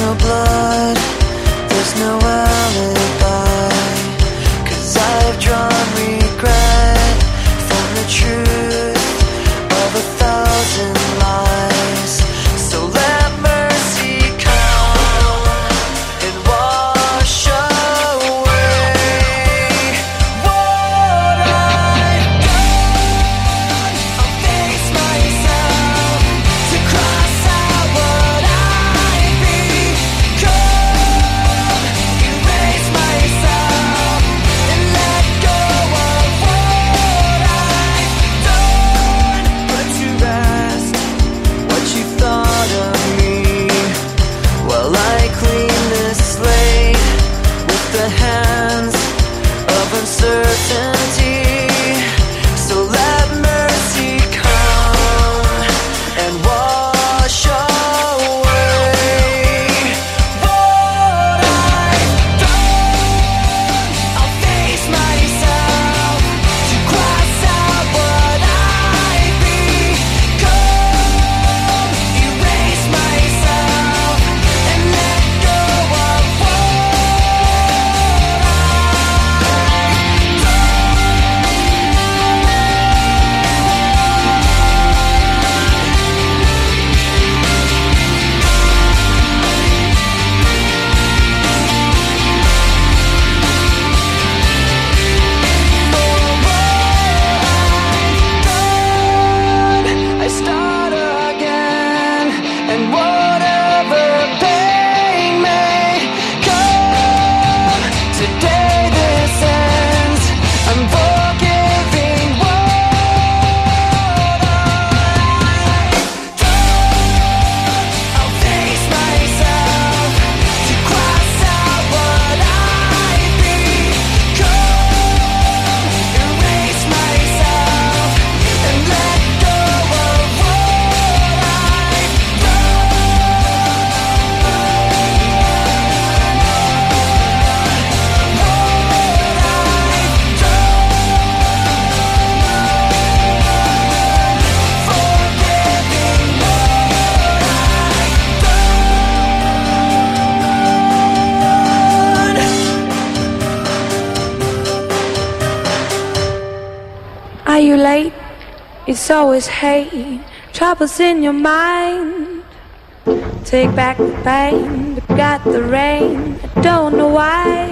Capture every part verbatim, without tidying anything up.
no blood, there's no alibi, 'cause I've drawn regret from the truth of a thousand lies. So let mercy come and wash away what I've done. I'll face myself to cross out what I've become, erase myself and let go of what I've done. Put to rest what you thought of me while I clean this slate with the hands of uncertainty. So let mercy come and wash away what I've done. I'll face myself to cross out what I've become, erase myself and let go of what I start again, and whatever pain may come, today this ends. I'm forgiving what I've done. I'll face myself to cross out what I've become, erase myself and let go of what I've Are you late? It's always hate. Troubles in your mind. Take back the pain, but got the rain. I don't know why.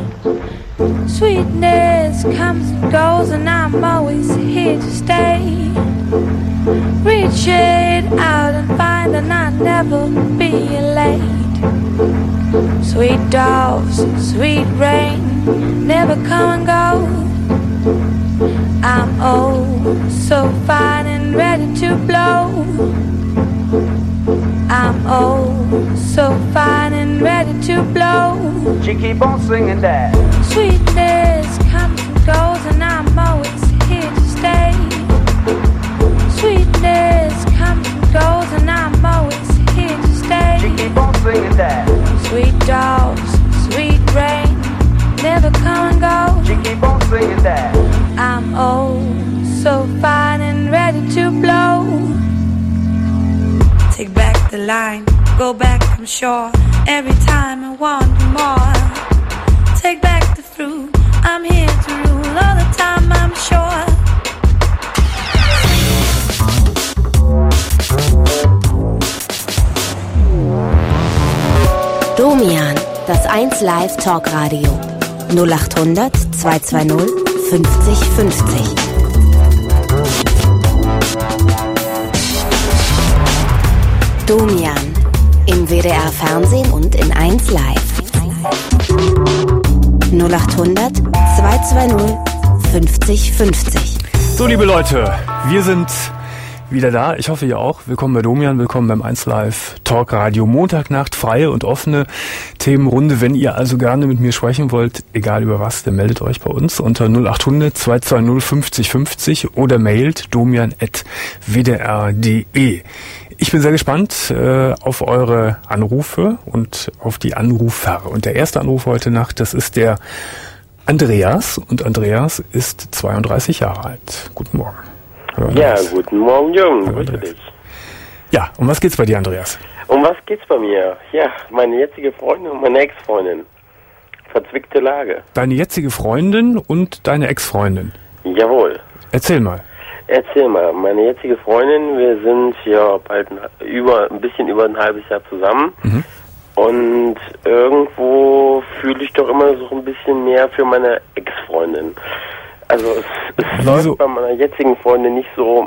Sweetness comes and goes, and I'm always here to stay. Reach it out and find, and I'll never be late. Sweet doves, sweet rain, never come and go. I'm oh so fine and ready to blow. I'm oh so fine and ready to blow. She keep on singing that. Sweetness comes and goes, and I'm always here to stay. Sweetness comes and goes, and I'm always here to stay. She keep on singing that. Sweet doves, sweet rain, never come and go. She keep on singing that. I'm oh so fine and ready to blow. Take back the line, go back from shore. Every time I want more. Take back the fruit, I'm here to rule all the time, I'm sure. Domian, das eins Live Talkradio. null acht hundert zwei zwei null fünfzig fünfzig. Domian im W D R Fernsehen und in eins Live. null acht hundert zwei zwei null fünfzig fünfzig. So, liebe Leute, wir sind wieder da. Ich hoffe, ihr auch. Willkommen bei Domian, willkommen beim eins Live Talkradio. Montagnacht, freie und offene Themenrunde. Wenn ihr also gerne mit mir sprechen wollt, egal über was, dann meldet euch bei uns unter null acht hundert zwei zwei null fünfzig fünfzig oder mailt domian at w d r punkt d e. Ich bin sehr gespannt äh, auf eure Anrufe und auf die Anrufer. Und der erste Anruf heute Nacht, das ist der Andreas. Und Andreas ist zweiunddreißig Jahre alt. Guten Morgen. Ja, guten Morgen, Jung. Grüße dich. Ja, um was geht's bei dir, Andreas? Um was geht's bei mir? Ja, meine jetzige Freundin und meine Ex-Freundin. Verzwickte Lage. Deine jetzige Freundin und deine Ex-Freundin. Jawohl. Erzähl mal. Erzähl mal, meine jetzige Freundin, wir sind ja bald ein, über, ein bisschen über ein halbes Jahr zusammen. Mhm. Und irgendwo fühle ich doch immer so ein bisschen mehr für meine Ex-Freundin. Also es, es Wieso? läuft bei meiner jetzigen Freundin nicht so,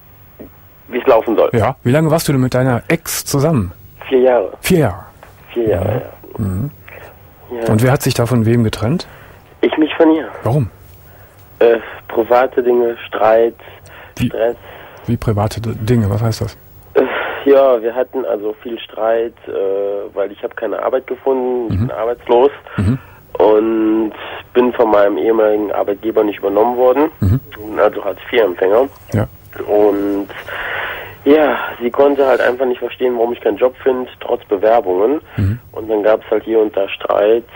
wie es laufen soll. Ja. Wie lange warst du denn mit deiner Ex zusammen? Vier Jahre. Vier Jahre. Vier Jahre, ja. Mhm. ja. Und wer hat sich da von wem getrennt? Ich mich von ihr. Warum? Äh, private Dinge, Streit, Wie? Stress. Wie private D- Dinge, was heißt das? Äh, ja, wir hatten also viel Streit, äh, weil ich habe keine Arbeit gefunden, ich Mhm. bin arbeitslos Mhm. und bin von meinem ehemaligen Arbeitgeber nicht übernommen worden, Mhm. bin also Hartz-vier-Empfänger. Ja. Und ja, sie konnte halt einfach nicht verstehen, warum ich keinen Job finde, trotz Bewerbungen. Mhm. Und dann gab es halt hier und da Streit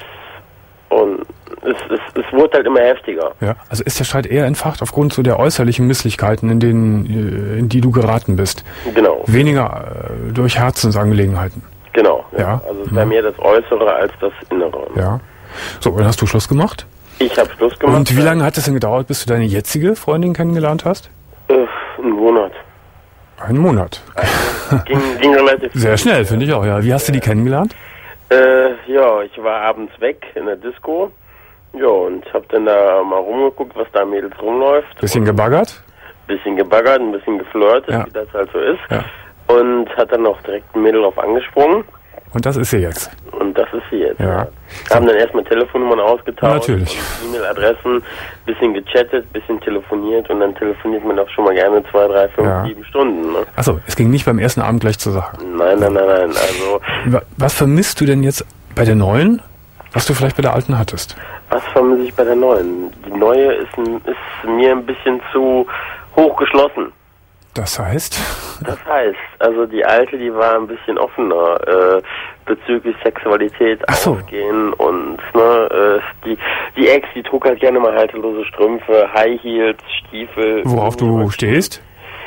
und es, es, es wurde halt immer heftiger. Ja. Also ist der Streit eher entfacht aufgrund so der äußerlichen Misslichkeiten, in denen, äh, in die du geraten bist. Genau, Weniger äh, durch Herzensangelegenheiten. genau. Ja. Ja. Also es wäre Mhm. mehr das Äußere als das Innere. Ja. So, dann hast du Schluss gemacht. Ich habe Schluss gemacht. Und wie lange hat es denn gedauert, bis du deine jetzige Freundin kennengelernt hast? Äh, einen Monat. Einen Monat. Ging, ging relativ Sehr schnell, finde ich auch, ja. Wie hast du die kennengelernt? Äh, ja, ich war abends weg in der Disco. Ja, und hab dann da mal rumgeguckt, was da Mädels rumläuft. Bisschen gebaggert? Bisschen gebaggert, ein bisschen geflirtet, Ja. wie das halt so ist. Ja. Und hat dann auch direkt ein Mädel auf angesprungen. Und das ist sie jetzt. Und das ist sie jetzt. Ja. Haben dann erstmal Telefonnummern ausgetauscht. Natürlich. und E-Mail-Adressen, bisschen gechattet, bisschen telefoniert. Und dann telefoniert man doch schon mal gerne zwei, drei, fünf, Ja. sieben Stunden. Ne? Achso, es ging nicht beim ersten Abend gleich zur Sache. Nein, nein, nein, nein. Also, Wa- Was vermisst du denn jetzt bei der neuen, was du vielleicht bei der alten hattest? was vermisse ich bei der neuen? Die neue ist, ein, ist mir ein bisschen zu hochgeschlossen. Das heißt? Das heißt, also die alte, die war ein bisschen offener äh, bezüglich Sexualität, Ach so. Ausgehen und ne, äh, die die Ex, die trug halt gerne mal haltelose Strümpfe, High Heels, Stiefel. Worauf du stehst?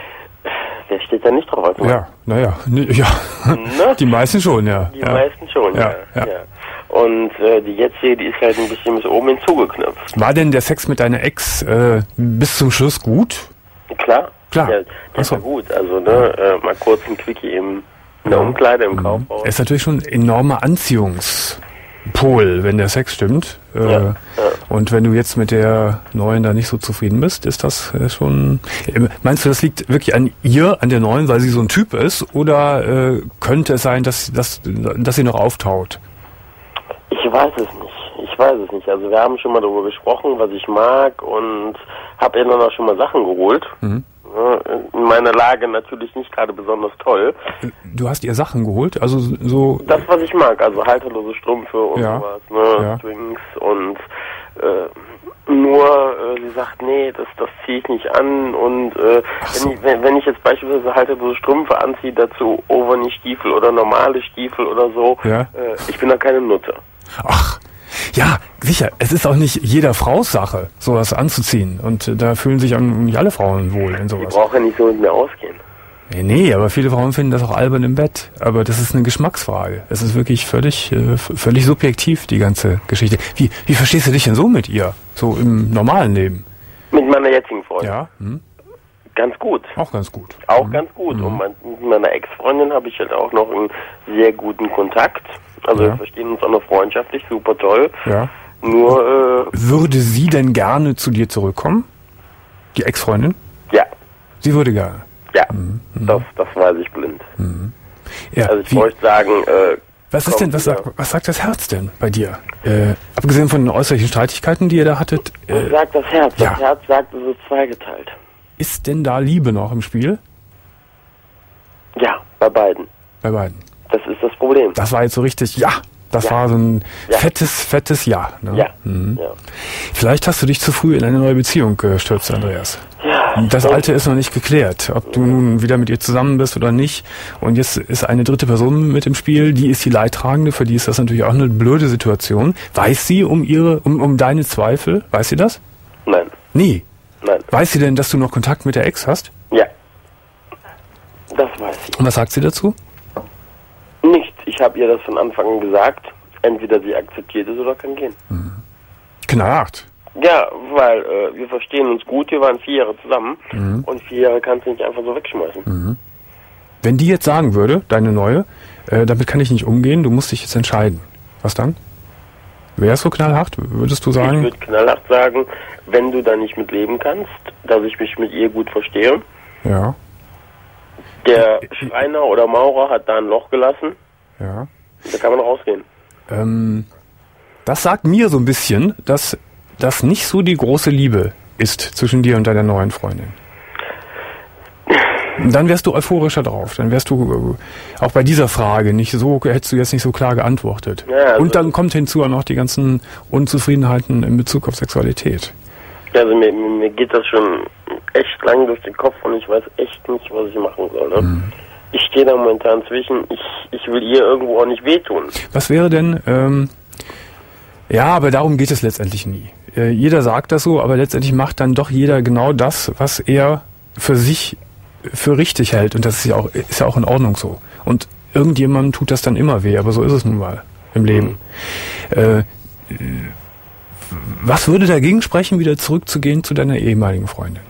Wer steht da nicht drauf? Also, Ja, naja, ne, ja. Ne? Die meisten schon, ja. Die ja. meisten schon, ja. Ja, ja. ja. Und äh, die jetzige, die ist halt ein bisschen bis oben hinzugeknüpft. War denn der Sex mit deiner Ex äh, bis zum Schluss gut? Klar. Klar. Der, der Ach so. war gut. Also ne, äh, mal kurz ein Quickie im, in der Umkleide im Kaufhaus. Ist natürlich schon ein enormer Anziehungspol, wenn der Sex stimmt. Äh, Ja, ja. Und wenn du jetzt mit der neuen da nicht so zufrieden bist, ist das äh, schon... Äh, Meinst du, das liegt wirklich an ihr, an der neuen, weil sie so ein Typ ist? Oder äh, könnte es sein, dass, dass, dass sie noch auftaut? Ich weiß es nicht. Ich weiß es nicht. Also wir haben schon mal darüber gesprochen, was ich mag und habe ihr dann auch schon mal Sachen geholt. Mhm. Ja, in meiner Lage natürlich nicht gerade besonders toll. Du hast ihr Sachen geholt? Also so... Das, was ich mag, also halterlose Strümpfe und Ja. sowas, ne, Ja. Strings und äh, nur, äh, sie sagt, nee, das, das ziehe ich nicht an und äh, so. wenn, ich, wenn, wenn ich jetzt beispielsweise halterlose Strümpfe anziehe, dazu Overknee-Stiefel oder normale Stiefel oder so, Ja. äh, ich bin da keine Nutte. Ach, ja, sicher. Es ist auch nicht jeder Frau's Sache, sowas anzuziehen. Und äh, da fühlen sich auch nicht alle Frauen wohl in Die sowas. braucht ja nicht so mit mir ausgehen. Nee, nee, aber viele Frauen finden das auch albern im Bett. Aber das ist eine Geschmacksfrage. Es ist wirklich völlig, äh, v- völlig subjektiv, die ganze Geschichte. Wie, wie verstehst du dich denn so mit ihr? So im normalen Leben? Mit meiner jetzigen Freundin. Ja, hm? Ganz gut. Auch ganz gut. Auch ganz gut. Und mein, mit meiner Ex-Freundin habe ich halt auch noch einen sehr guten Kontakt. Also Ja. wir verstehen uns auch noch freundschaftlich, super toll. Ja. Nur, äh, Würde sie denn gerne zu dir zurückkommen? Die Ex-Freundin? ja, Sie würde gerne. ja, das, das weiß ich blind. Ja, Also ich wie, wollte sagen, äh, was ist komm, denn, was, ja. sagt, was sagt das Herz denn bei dir? Äh, abgesehen von den äußerlichen Streitigkeiten, die ihr da hattet, was äh, sagt das Herz? ja. Das Herz sagt, es ist zweigeteilt. ist denn da Liebe noch im Spiel? Ja, bei beiden. Bei beiden. Das ist das Problem. Das war jetzt so richtig, ja. Das Ja. war so ein Ja. fettes, fettes Ja. Ne? Ja, Mhm. ja. Vielleicht hast du dich zu früh in eine neue Beziehung gestürzt, Andreas. Ja, Das denk- Alte ist noch nicht geklärt, ob du nun wieder mit ihr zusammen bist oder nicht. Und jetzt ist eine dritte Person mit im Spiel, die ist die Leidtragende, für die ist das natürlich auch eine blöde Situation. Weiß sie um ihre, um, um deine Zweifel? Weiß sie das? Nein, Nie. nein, Weiß sie denn, dass du noch Kontakt mit der Ex hast? ja. Das weiß ich. Und was sagt sie dazu? habe ihr das von Anfang an gesagt. Entweder sie akzeptiert es oder kann gehen. Knallhart. Ja, weil äh, wir verstehen uns gut, wir waren vier Jahre zusammen Mhm. und vier Jahre kannst du nicht einfach so wegschmeißen. Wenn die jetzt sagen würde, deine neue, äh, damit kann ich nicht umgehen, du musst dich jetzt entscheiden. Was dann? Wäre es so knallhart? Würdest du Ich sagen? würde knallhart sagen, wenn du da nicht mit leben kannst, dass ich mich mit ihr gut verstehe. Ja, Der Schreiner oder Maurer hat da ein Loch gelassen, ja. da kann man rausgehen. Ähm, das sagt mir so ein bisschen, dass das nicht so die große Liebe ist zwischen dir und deiner neuen Freundin. Dann wärst du euphorischer drauf. Dann wärst du äh, auch bei dieser Frage nicht so, hättest du jetzt nicht so klar geantwortet. Ja, also- und dann kommt hinzu auch noch die ganzen Unzufriedenheiten in Bezug auf Sexualität. Also mir, mir mir geht das schon echt lang durch den Kopf und ich weiß echt nicht, was ich machen soll. Ne? Mhm. Ich stehe da momentan zwischen, ich, ich will ihr irgendwo auch nicht wehtun. Was wäre denn, ähm, ja, aber darum geht es letztendlich nie. Äh, jeder sagt das so, aber letztendlich macht dann doch jeder genau das, was er für sich für richtig hält. Und das ist ja auch, ist ja auch in Ordnung so. Und irgendjemandem tut das dann immer weh, aber so ist es nun mal im Leben. Äh, was würde dagegen sprechen, wieder zurückzugehen zu deiner ehemaligen Freundin?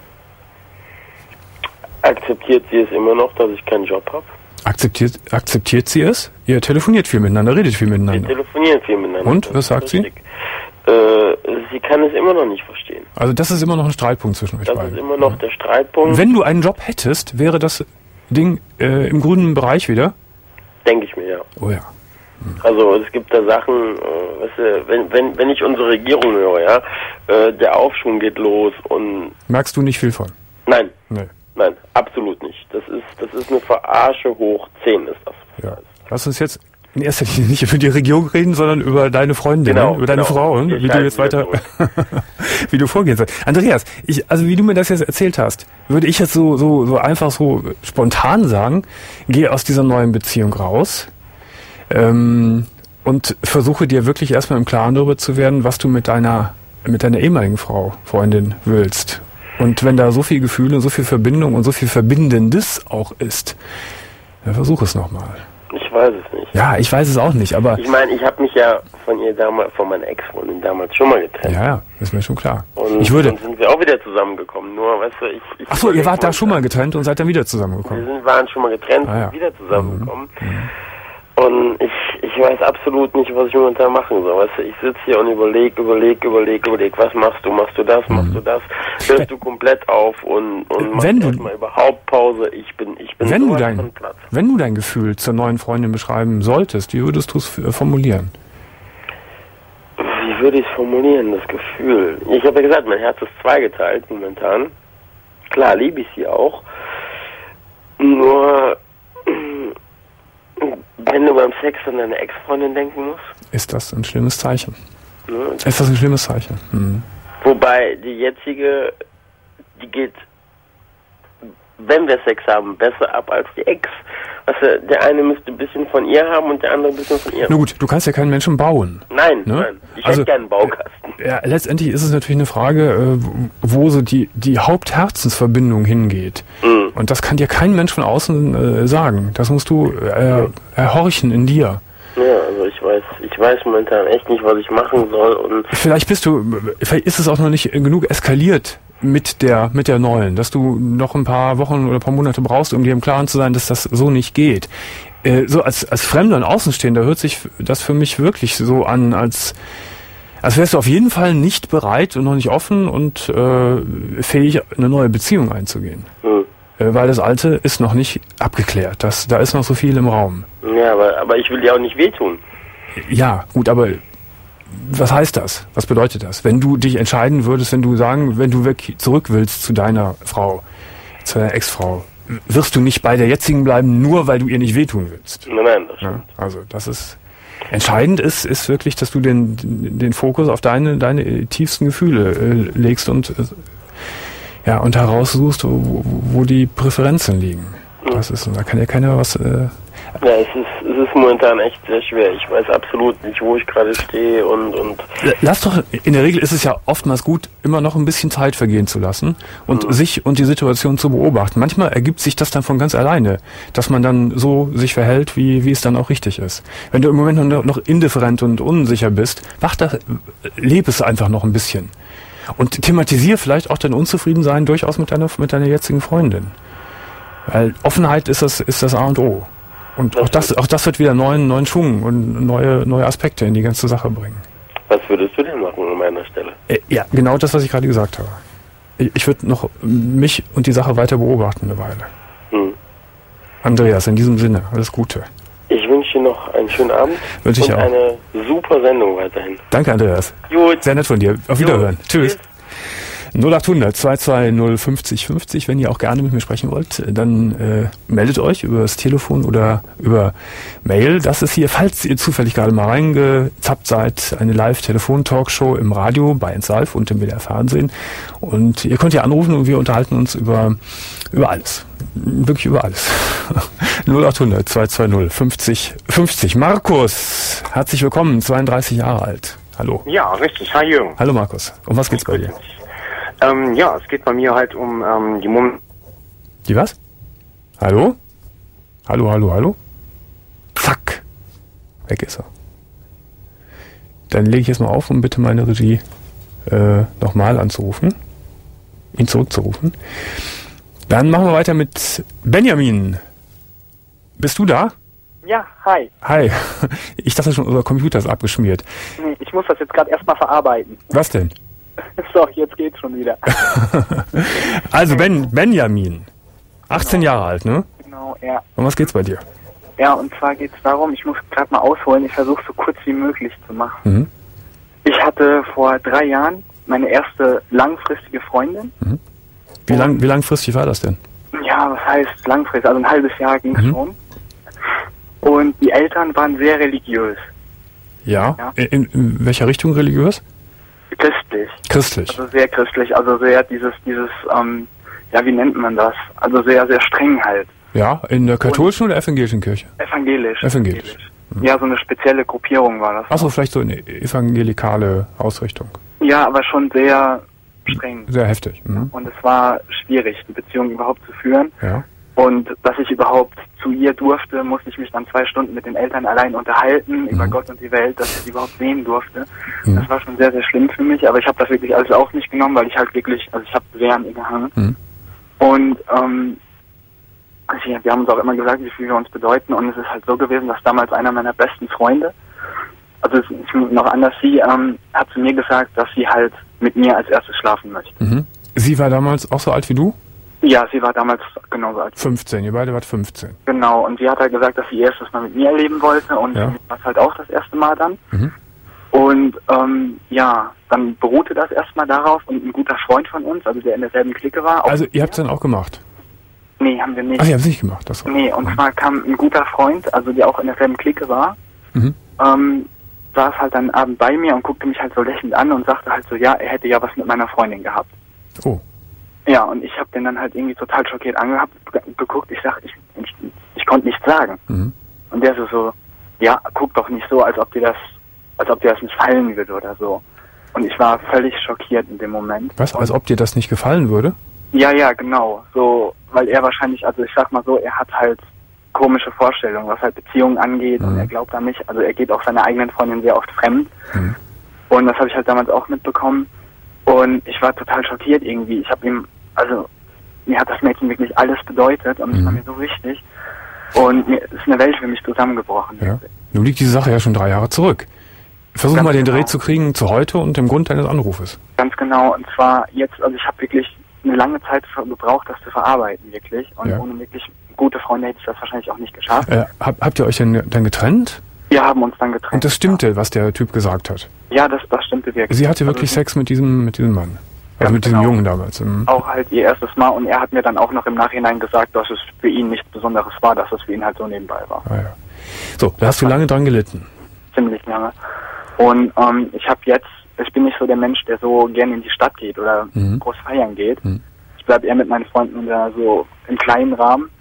Akzeptiert sie es immer noch, dass ich keinen Job habe? Akzeptiert, akzeptiert sie es? Ihr telefoniert viel miteinander, redet viel Wir miteinander. telefonieren viel miteinander. Und? Das Was ist sagt sie? richtig. Äh, sie kann es immer noch nicht verstehen. Also das ist immer noch ein Streitpunkt zwischen euch Das beiden. ist immer noch der Streitpunkt, Wenn du einen Job hättest, wäre das Ding äh, im grünen Bereich wieder? denke ich mir, ja. Oh ja. Also es gibt da Sachen, äh, weißt du, wenn, wenn, wenn ich unsere Regierung höre, ja, äh, der Aufschwung geht los und Merkst du nicht viel von? nein, Nee. nein, absolut nicht. Das ist, das ist eine Verarsche hoch zehn ist das. Ja. Lass uns jetzt in erster Linie nicht über die Regierung reden, sondern über deine Freundin, Genau, ne? Über deine genau. Frau, ne? Wir Wie du jetzt schalten weiter, wie du vorgehen sollst. Andreas, ich, also wie du mir das jetzt erzählt hast, würde ich jetzt so, so, so einfach so spontan sagen, geh aus dieser neuen Beziehung raus, ähm, und versuche dir wirklich erstmal im Klaren darüber zu werden, was du mit deiner, mit deiner ehemaligen Frau, Freundin willst. Und wenn da so viel Gefühle, so viel Verbindung und so viel Verbindendes auch ist, dann versuch es nochmal. Ich weiß es nicht. Ja, ich weiß es auch nicht, aber Ich meine, ich habe mich ja von ihr damals, von meiner Ex-Freundin damals schon mal getrennt. ja, ja, ist mir schon klar. Und Ich würde. dann sind wir auch wieder zusammengekommen. Nur, weißt du, ich... ich Ach so, ihr wart da ich- schon mal getrennt und seid dann wieder Wir zusammengekommen. sind, waren schon mal getrennt, Ah, ja. sind wieder zusammengekommen. Und ich, ich weiß absolut nicht, was ich momentan machen soll. Weißt du, ich sitze hier und überleg, überleg, überleg, überleg, was machst du? Machst du das? Machst du das? Hörst du komplett auf und, und machst Wenn du- erstmal überhaupt Pause? Ich bin, ich bin Wenn du sowas dein, von Platz. wenn du dein Gefühl zur neuen Freundin beschreiben solltest, wie würdest du es f- formulieren? Wie würde ich es formulieren, das Gefühl? Ich habe ja gesagt, mein Herz ist zweigeteilt momentan. Klar, liebe ich sie auch. Nur, wenn du beim Sex an deine Ex-Freundin denken musst. Ist das ein schlimmes Zeichen? Ne? Ist das ein schlimmes Zeichen? Mhm. Wobei die jetzige, die geht, wenn wir Sex haben, besser ab als die Ex. Weißt du, der eine müsste ein bisschen von ihr haben und der andere ein bisschen von ihr. Na gut, du kannst ja keinen Menschen bauen. Nein, Ne? nein. Ich Also- hätte gerne einen Baukasten. Ja, letztendlich ist es natürlich eine Frage, äh, wo so die, die Hauptherzensverbindung hingeht. Mhm. Und das kann dir kein Mensch von außen äh, sagen. Das musst du äh, erhorchen in dir. Ja, also ich weiß, ich weiß momentan echt nicht, was ich machen soll und Vielleicht bist du, vielleicht ist es auch noch nicht genug eskaliert mit der, mit der neuen, dass du noch ein paar Wochen oder ein paar Monate brauchst, um dir im Klaren zu sein, dass das so nicht geht. Äh, so als, als Fremder und Außenstehender hört sich das für mich wirklich so an, als, als wärst du auf jeden Fall nicht bereit und noch nicht offen und äh, fähig, eine neue Beziehung einzugehen. hm. Äh, weil das Alte ist noch nicht abgeklärt. Das, da ist noch so viel im Raum. Ja, aber, aber ich will dir auch nicht wehtun. Ja, gut, aber was heißt das? Was bedeutet das? Wenn du dich entscheiden würdest, wenn du sagen, wenn du wirklich zurück willst zu deiner Frau, zu deiner Ex-Frau, wirst du nicht bei der jetzigen bleiben, nur weil du ihr nicht wehtun willst. Nein, nein, das Ja, stimmt. also das ist entscheidend ist, ist wirklich, dass du den, den Fokus auf deine, deine tiefsten Gefühle äh, legst und äh, ja und heraussuchst, wo, wo die Präferenzen liegen. Das ist, da kann ja keiner was. Äh, Ja, es ist, es ist momentan echt sehr schwer. Ich weiß absolut nicht, wo ich gerade stehe und, und... Lass doch, in der Regel ist es ja oftmals gut, immer noch ein bisschen Zeit vergehen zu lassen und mhm. sich und die Situation zu beobachten. Manchmal ergibt sich das dann von ganz alleine, dass man dann so sich verhält, wie, wie es dann auch richtig ist. Wenn du im Moment noch, noch indifferent und unsicher bist, mach das, lebe es einfach noch ein bisschen. Und thematisiere vielleicht auch dein Unzufriedensein durchaus mit deiner, mit deiner jetzigen Freundin. Weil Offenheit ist das, ist das A und O. Und auch das, auch das wird wieder neuen, neuen Schwung und neue, neue Aspekte in die ganze Sache bringen. Was würdest du denn machen an meiner Stelle? Äh, ja, genau das, was ich gerade gesagt habe. Ich, ich würde noch mich und die Sache weiter beobachten eine Weile. Hm. Andreas, in diesem Sinne, alles Gute. Ich wünsche dir noch einen schönen Abend wünsche ich und auch. eine super Sendung weiterhin. Danke, Andreas. Gut. Sehr nett von dir. Auf Wiederhören. Gut. Tschüss. null acht hundert zwei zwei null fünfzig fünfzig, wenn ihr auch gerne mit mir sprechen wollt, dann äh, meldet euch über das Telefon oder über Mail. Das ist hier, falls ihr zufällig gerade mal reingezappt seid, eine Live-Telefon-Talkshow im Radio bei eins Live und im W D R Fernsehen. Und ihr könnt ja anrufen und wir unterhalten uns über über alles. Wirklich über alles. null acht hundert zwei zwei null fünfzig fünfzig. Markus, herzlich willkommen, zweiunddreißig Jahre alt. Hallo. Ja, richtig. Hi Jürgen. Hallo Markus. Um was geht's bei dir? Ähm, ja, es geht bei mir halt um ähm, die Mom... Die was? Hallo? Hallo, hallo, hallo? Zack. Weg ist er. Dann lege ich jetzt mal auf und bitte meine Regie äh, nochmal anzurufen. Ihn zurückzurufen. Dann machen wir weiter mit Benjamin. Bist du da? Ja, hi. Hi. Ich dachte schon, unser Computer ist abgeschmiert. Nee, ich muss das jetzt gerade erstmal verarbeiten. Was denn? So, jetzt geht's schon wieder. Also Ben, Benjamin, achtzehn genau. Jahre alt, ne? Genau, ja. Um was geht's bei dir? Ja, und zwar geht's darum, ich muss gerade mal ausholen, ich versuche so kurz wie möglich zu machen. Mhm. Ich hatte vor drei Jahren meine erste langfristige Freundin. Mhm. Wie, lang, wie langfristig war das denn? Ja, was heißt langfristig? Also ein halbes Jahr ging's mhm. schon. Und die Eltern waren sehr religiös. Ja? ja. In, in welcher Richtung religiös? Christlich. Christlich. Also sehr christlich, also sehr dieses, dieses, ähm, ja, wie nennt man das? Also sehr, sehr streng halt. Ja, in der katholischen Und oder evangelischen Kirche? Evangelisch. Evangelisch. evangelisch. Mhm. Ja, so eine spezielle Gruppierung war das. Achso, vielleicht so eine evangelikale Ausrichtung. Ja, aber schon sehr streng. Sehr heftig. Mhm. Und es war schwierig, die Beziehung überhaupt zu führen. Ja. Und dass ich überhaupt zu ihr durfte, musste ich mich dann zwei Stunden mit den Eltern allein unterhalten, mhm. über Gott und die Welt, dass ich sie überhaupt sehen durfte. Mhm. Das war schon sehr, sehr schlimm für mich, aber ich habe das wirklich alles auf mich genommen, weil ich halt wirklich, also ich habe sehr an ihr gehangen. Mhm. Und ähm, also wir haben uns auch immer gesagt, wie viel wir uns bedeuten, und es ist halt so gewesen, dass damals einer meiner besten Freunde, also es ist noch anders, sie ähm, hat zu mir gesagt, dass sie halt mit mir als erstes schlafen möchte. Mhm. Sie war damals auch so alt wie du? Ja, sie war damals genauso alt. fünfzehn, ihr beide wart fünfzehn. Genau, und sie hat halt gesagt, dass sie erstes Mal mit mir erleben wollte, und ja. das halt auch das erste Mal dann. Mhm. Und ähm, ja, dann beruhte das erstmal darauf, und ein guter Freund von uns, also der in derselben Clique war. Also ihr habt es dann auch gemacht? Nee, haben wir nicht. Ach, ihr habt es nicht gemacht? Das war nee, und mhm. zwar kam ein guter Freund, also der auch in derselben Clique war, mhm. ähm, saß halt dann abend bei mir und guckte mich halt so lächelnd an und sagte halt so, ja, er hätte ja was mit meiner Freundin gehabt. Oh. Ja, und ich habe den dann halt irgendwie total schockiert angehabt, geguckt, ich sag, ich, ich, ich konnte nichts sagen. Mhm. Und der so so, ja, guck doch nicht so, als ob dir das, als ob dir das nicht fallen würde oder so. Und ich war völlig schockiert in dem Moment. Was, als ob dir das nicht gefallen würde? Ja, ja, genau. So, weil er wahrscheinlich, also ich sag mal so, er hat halt komische Vorstellungen, was halt Beziehungen angeht, mhm. und er glaubt an mich, also er geht auch seiner eigenen Freundin sehr oft fremd. Mhm. Und das habe ich halt damals auch mitbekommen. Und ich war total schockiert irgendwie. Ich habe ihm, also mir hat das Mädchen wirklich alles bedeutet, und es mhm. war mir so wichtig. Und mir ist eine Welt für mich zusammengebrochen. Ja. Nun liegt diese Sache ja schon drei Jahre zurück. Versuch Ganz mal den genau. Dreh zu kriegen zu heute und dem Grund deines Anrufes. Ganz genau. Und zwar jetzt, also ich habe wirklich eine lange Zeit gebraucht, das zu verarbeiten, wirklich. Und ja. ohne wirklich gute Freunde hätte ich das wahrscheinlich auch nicht geschafft. Äh, hab, habt ihr euch denn dann getrennt? Wir haben uns dann getrennt. Und das stimmte, was der Typ gesagt hat? Ja, das, das stimmte wirklich. Sie hatte wirklich also, Sex mit diesem, mit diesem Mann? Also Ganz mit diesem genau. Jungen damals? Mhm. Auch halt ihr erstes Mal, und er hat mir dann auch noch im Nachhinein gesagt, dass es für ihn nichts Besonderes war, dass es für ihn halt so nebenbei war. Ah, ja. So, da hast du lange dran gelitten. Ziemlich lange. Und ähm, ich habe jetzt, ich bin nicht so der Mensch, der so gerne in die Stadt geht oder mhm. groß feiern geht. Mhm. Ich bleibe eher mit meinen Freunden da so im kleinen Rahmen. Mhm.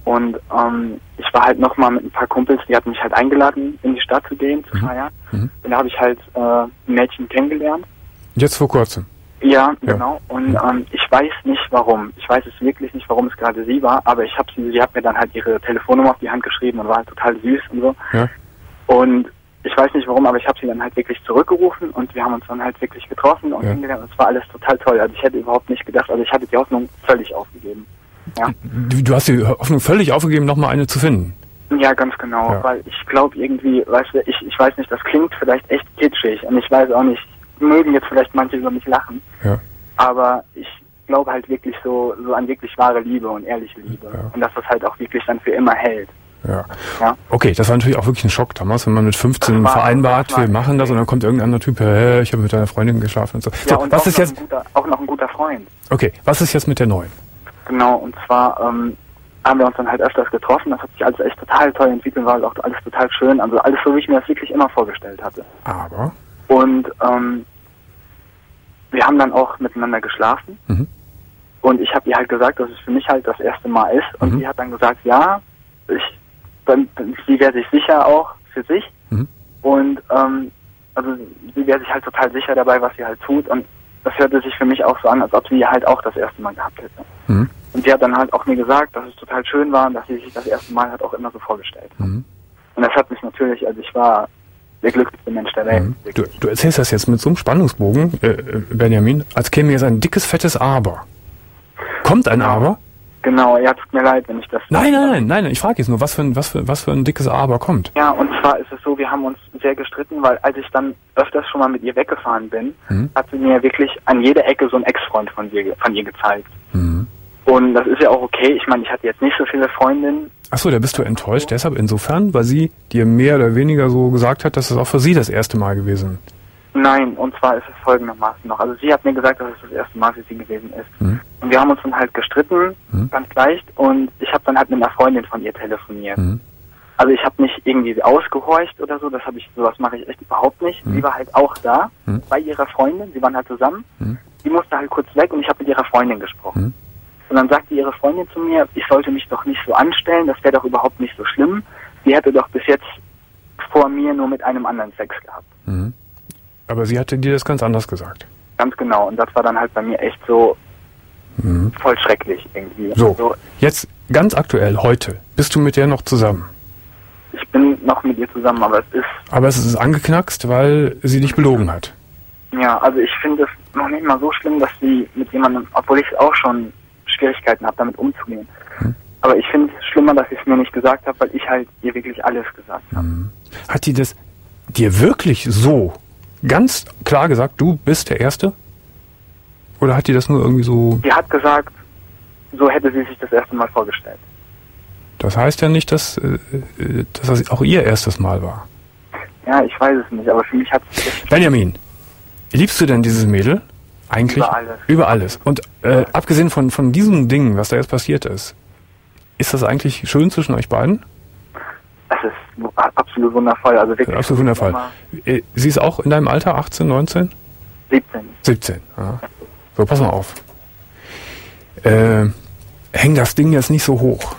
Und ähm, ich war halt nochmal mit ein paar Kumpels, die hatten mich halt eingeladen, in die Stadt zu gehen, zu Mhm. feiern. Mhm. Und da habe ich halt äh, ein Mädchen kennengelernt. Jetzt vor kurzem. Ja, Ja. genau. Und ähm, ich weiß nicht warum. Ich weiß es wirklich nicht, warum es gerade sie war, aber ich habe sie, sie hat mir dann halt ihre Telefonnummer auf die Hand geschrieben und war halt total süß und so. Ja. Und ich weiß nicht warum, aber ich habe sie dann halt wirklich zurückgerufen und wir haben uns dann halt wirklich getroffen und Ja. kennengelernt. Und es war alles total toll. Also ich hätte überhaupt nicht gedacht, also ich hatte die Hoffnung völlig aufgegeben. Ja, Du, du hast die Hoffnung völlig aufgegeben, nochmal eine zu finden. ja ganz genau. Ja. Weil ich glaube irgendwie, weißt du, ich, ich weiß nicht, das klingt vielleicht echt kitschig und ich weiß auch nicht, mögen jetzt vielleicht manche über mich lachen, Ja. aber ich glaube halt wirklich so, so an wirklich wahre Liebe und ehrliche Liebe. Ja. Und dass das halt auch wirklich dann für immer hält. Ja. Ja. Okay, das war natürlich auch wirklich ein Schock damals, wenn man mit fünfzehn Das war- vereinbart, das war- wir machen das und dann kommt irgendein anderer Typ, hey, ich habe mit deiner Freundin geschlafen und so. Ja, so und was auch, ist noch jetzt, ein guter, auch noch ein guter Freund. okay, was ist jetzt mit der neuen? Genau, und zwar ähm, haben wir uns dann halt öfters getroffen. Das hat sich alles echt total toll entwickelt, war auch alles total schön. Also alles so, wie ich mir das wirklich immer vorgestellt hatte. Aber, Und ähm, wir haben dann auch miteinander geschlafen. Mhm. Und ich habe ihr halt gesagt, dass es für mich halt das erste Mal ist. Und Mhm. sie hat dann gesagt, ja, ich, dann, dann, sie wäre sich sicher auch für sich. Mhm. Und ähm, also sie wäre sich halt total sicher dabei, was sie halt tut. Und das hörte sich für mich auch so an, als ob sie halt auch das erste Mal gehabt hätte. mhm. Und sie hat dann halt auch mir gesagt, dass es total schön war und dass sie sich das erste Mal halt auch immer so vorgestellt hat. Mhm. Und das hat mich natürlich, also ich war der glücklichste Mensch der Welt. Mhm. Du, wirklich. du erzählst das jetzt mit so einem Spannungsbogen, äh, äh, Benjamin, als käme jetzt ein dickes, fettes Aber. Kommt ein Aber? Genau, ja, tut mir leid, wenn ich das... Nein, nein, nein, nein, ich frage jetzt nur, was für, ein, was, für, was für ein dickes Aber kommt. Ja, und zwar ist es so, wir haben uns sehr gestritten, weil als ich dann öfters schon mal mit ihr weggefahren bin, Mhm. hat sie mir wirklich an jeder Ecke so einen Ex-Freund von ihr, ge- von ihr gezeigt. Mhm. Und das ist ja auch okay. Ich meine, ich hatte jetzt nicht so viele Freundinnen. Achso, da bist du enttäuscht, deshalb insofern, weil sie dir mehr oder weniger so gesagt hat, dass es auch für sie das erste Mal gewesen ist. Nein, und zwar ist es folgendermaßen noch. Also sie hat mir gesagt, dass es das erste Mal für sie gewesen ist. Mhm. Und wir haben uns dann halt gestritten, Mhm. ganz leicht. Und ich habe dann halt mit einer Freundin von ihr telefoniert. Mhm. Also ich habe nicht irgendwie ausgehorcht oder so. Das habe ich, sowas mache ich echt überhaupt nicht. Mhm. Sie war halt auch da Mhm. bei ihrer Freundin. Sie waren halt zusammen. Mhm. Die musste halt kurz weg und ich habe mit ihrer Freundin gesprochen. Mhm. Und dann sagte ihre Freundin zu mir, ich sollte mich doch nicht so anstellen. Das wäre doch überhaupt nicht so schlimm. Sie hätte doch bis jetzt vor mir nur mit einem anderen Sex gehabt. Mhm. Aber sie hatte dir das ganz anders gesagt. Ganz genau. Und das war dann halt bei mir echt so Mhm. voll schrecklich irgendwie. So, Also, jetzt ganz aktuell, heute, bist du mit der noch zusammen? ich bin noch mit ihr zusammen, aber es ist, Aber es ist angeknackst, weil sie dich belogen hat. ja, also ich finde es noch nicht mal so schlimm, dass sie mit jemandem, obwohl ich auch schon Schwierigkeiten habe, damit umzugehen. Hm. Aber ich finde es schlimmer, dass ich es mir nicht gesagt habe, weil ich halt ihr wirklich alles gesagt habe. Hat die das dir wirklich so ganz klar gesagt, du bist der Erste? Oder hat die das nur irgendwie so... Sie hat gesagt, so hätte sie sich das erste Mal vorgestellt. Das heißt ja nicht, dass, äh, äh, dass das auch ihr erstes Mal war. Ja, ich weiß es nicht, aber für mich hat es echt Benjamin, liebst du denn dieses Mädel? Eigentlich? Über alles. Über alles. Und äh, abgesehen von, von diesem Ding, was da jetzt passiert ist, ist das eigentlich schön zwischen euch beiden? das ist absolut wundervoll. Also wirklich Absolut wundervoll. Äh, Sie ist auch in deinem Alter, achtzehn, neunzehn? siebzehn. siebzehn, ja. So, pass mal auf. Äh, häng das Ding jetzt nicht so hoch.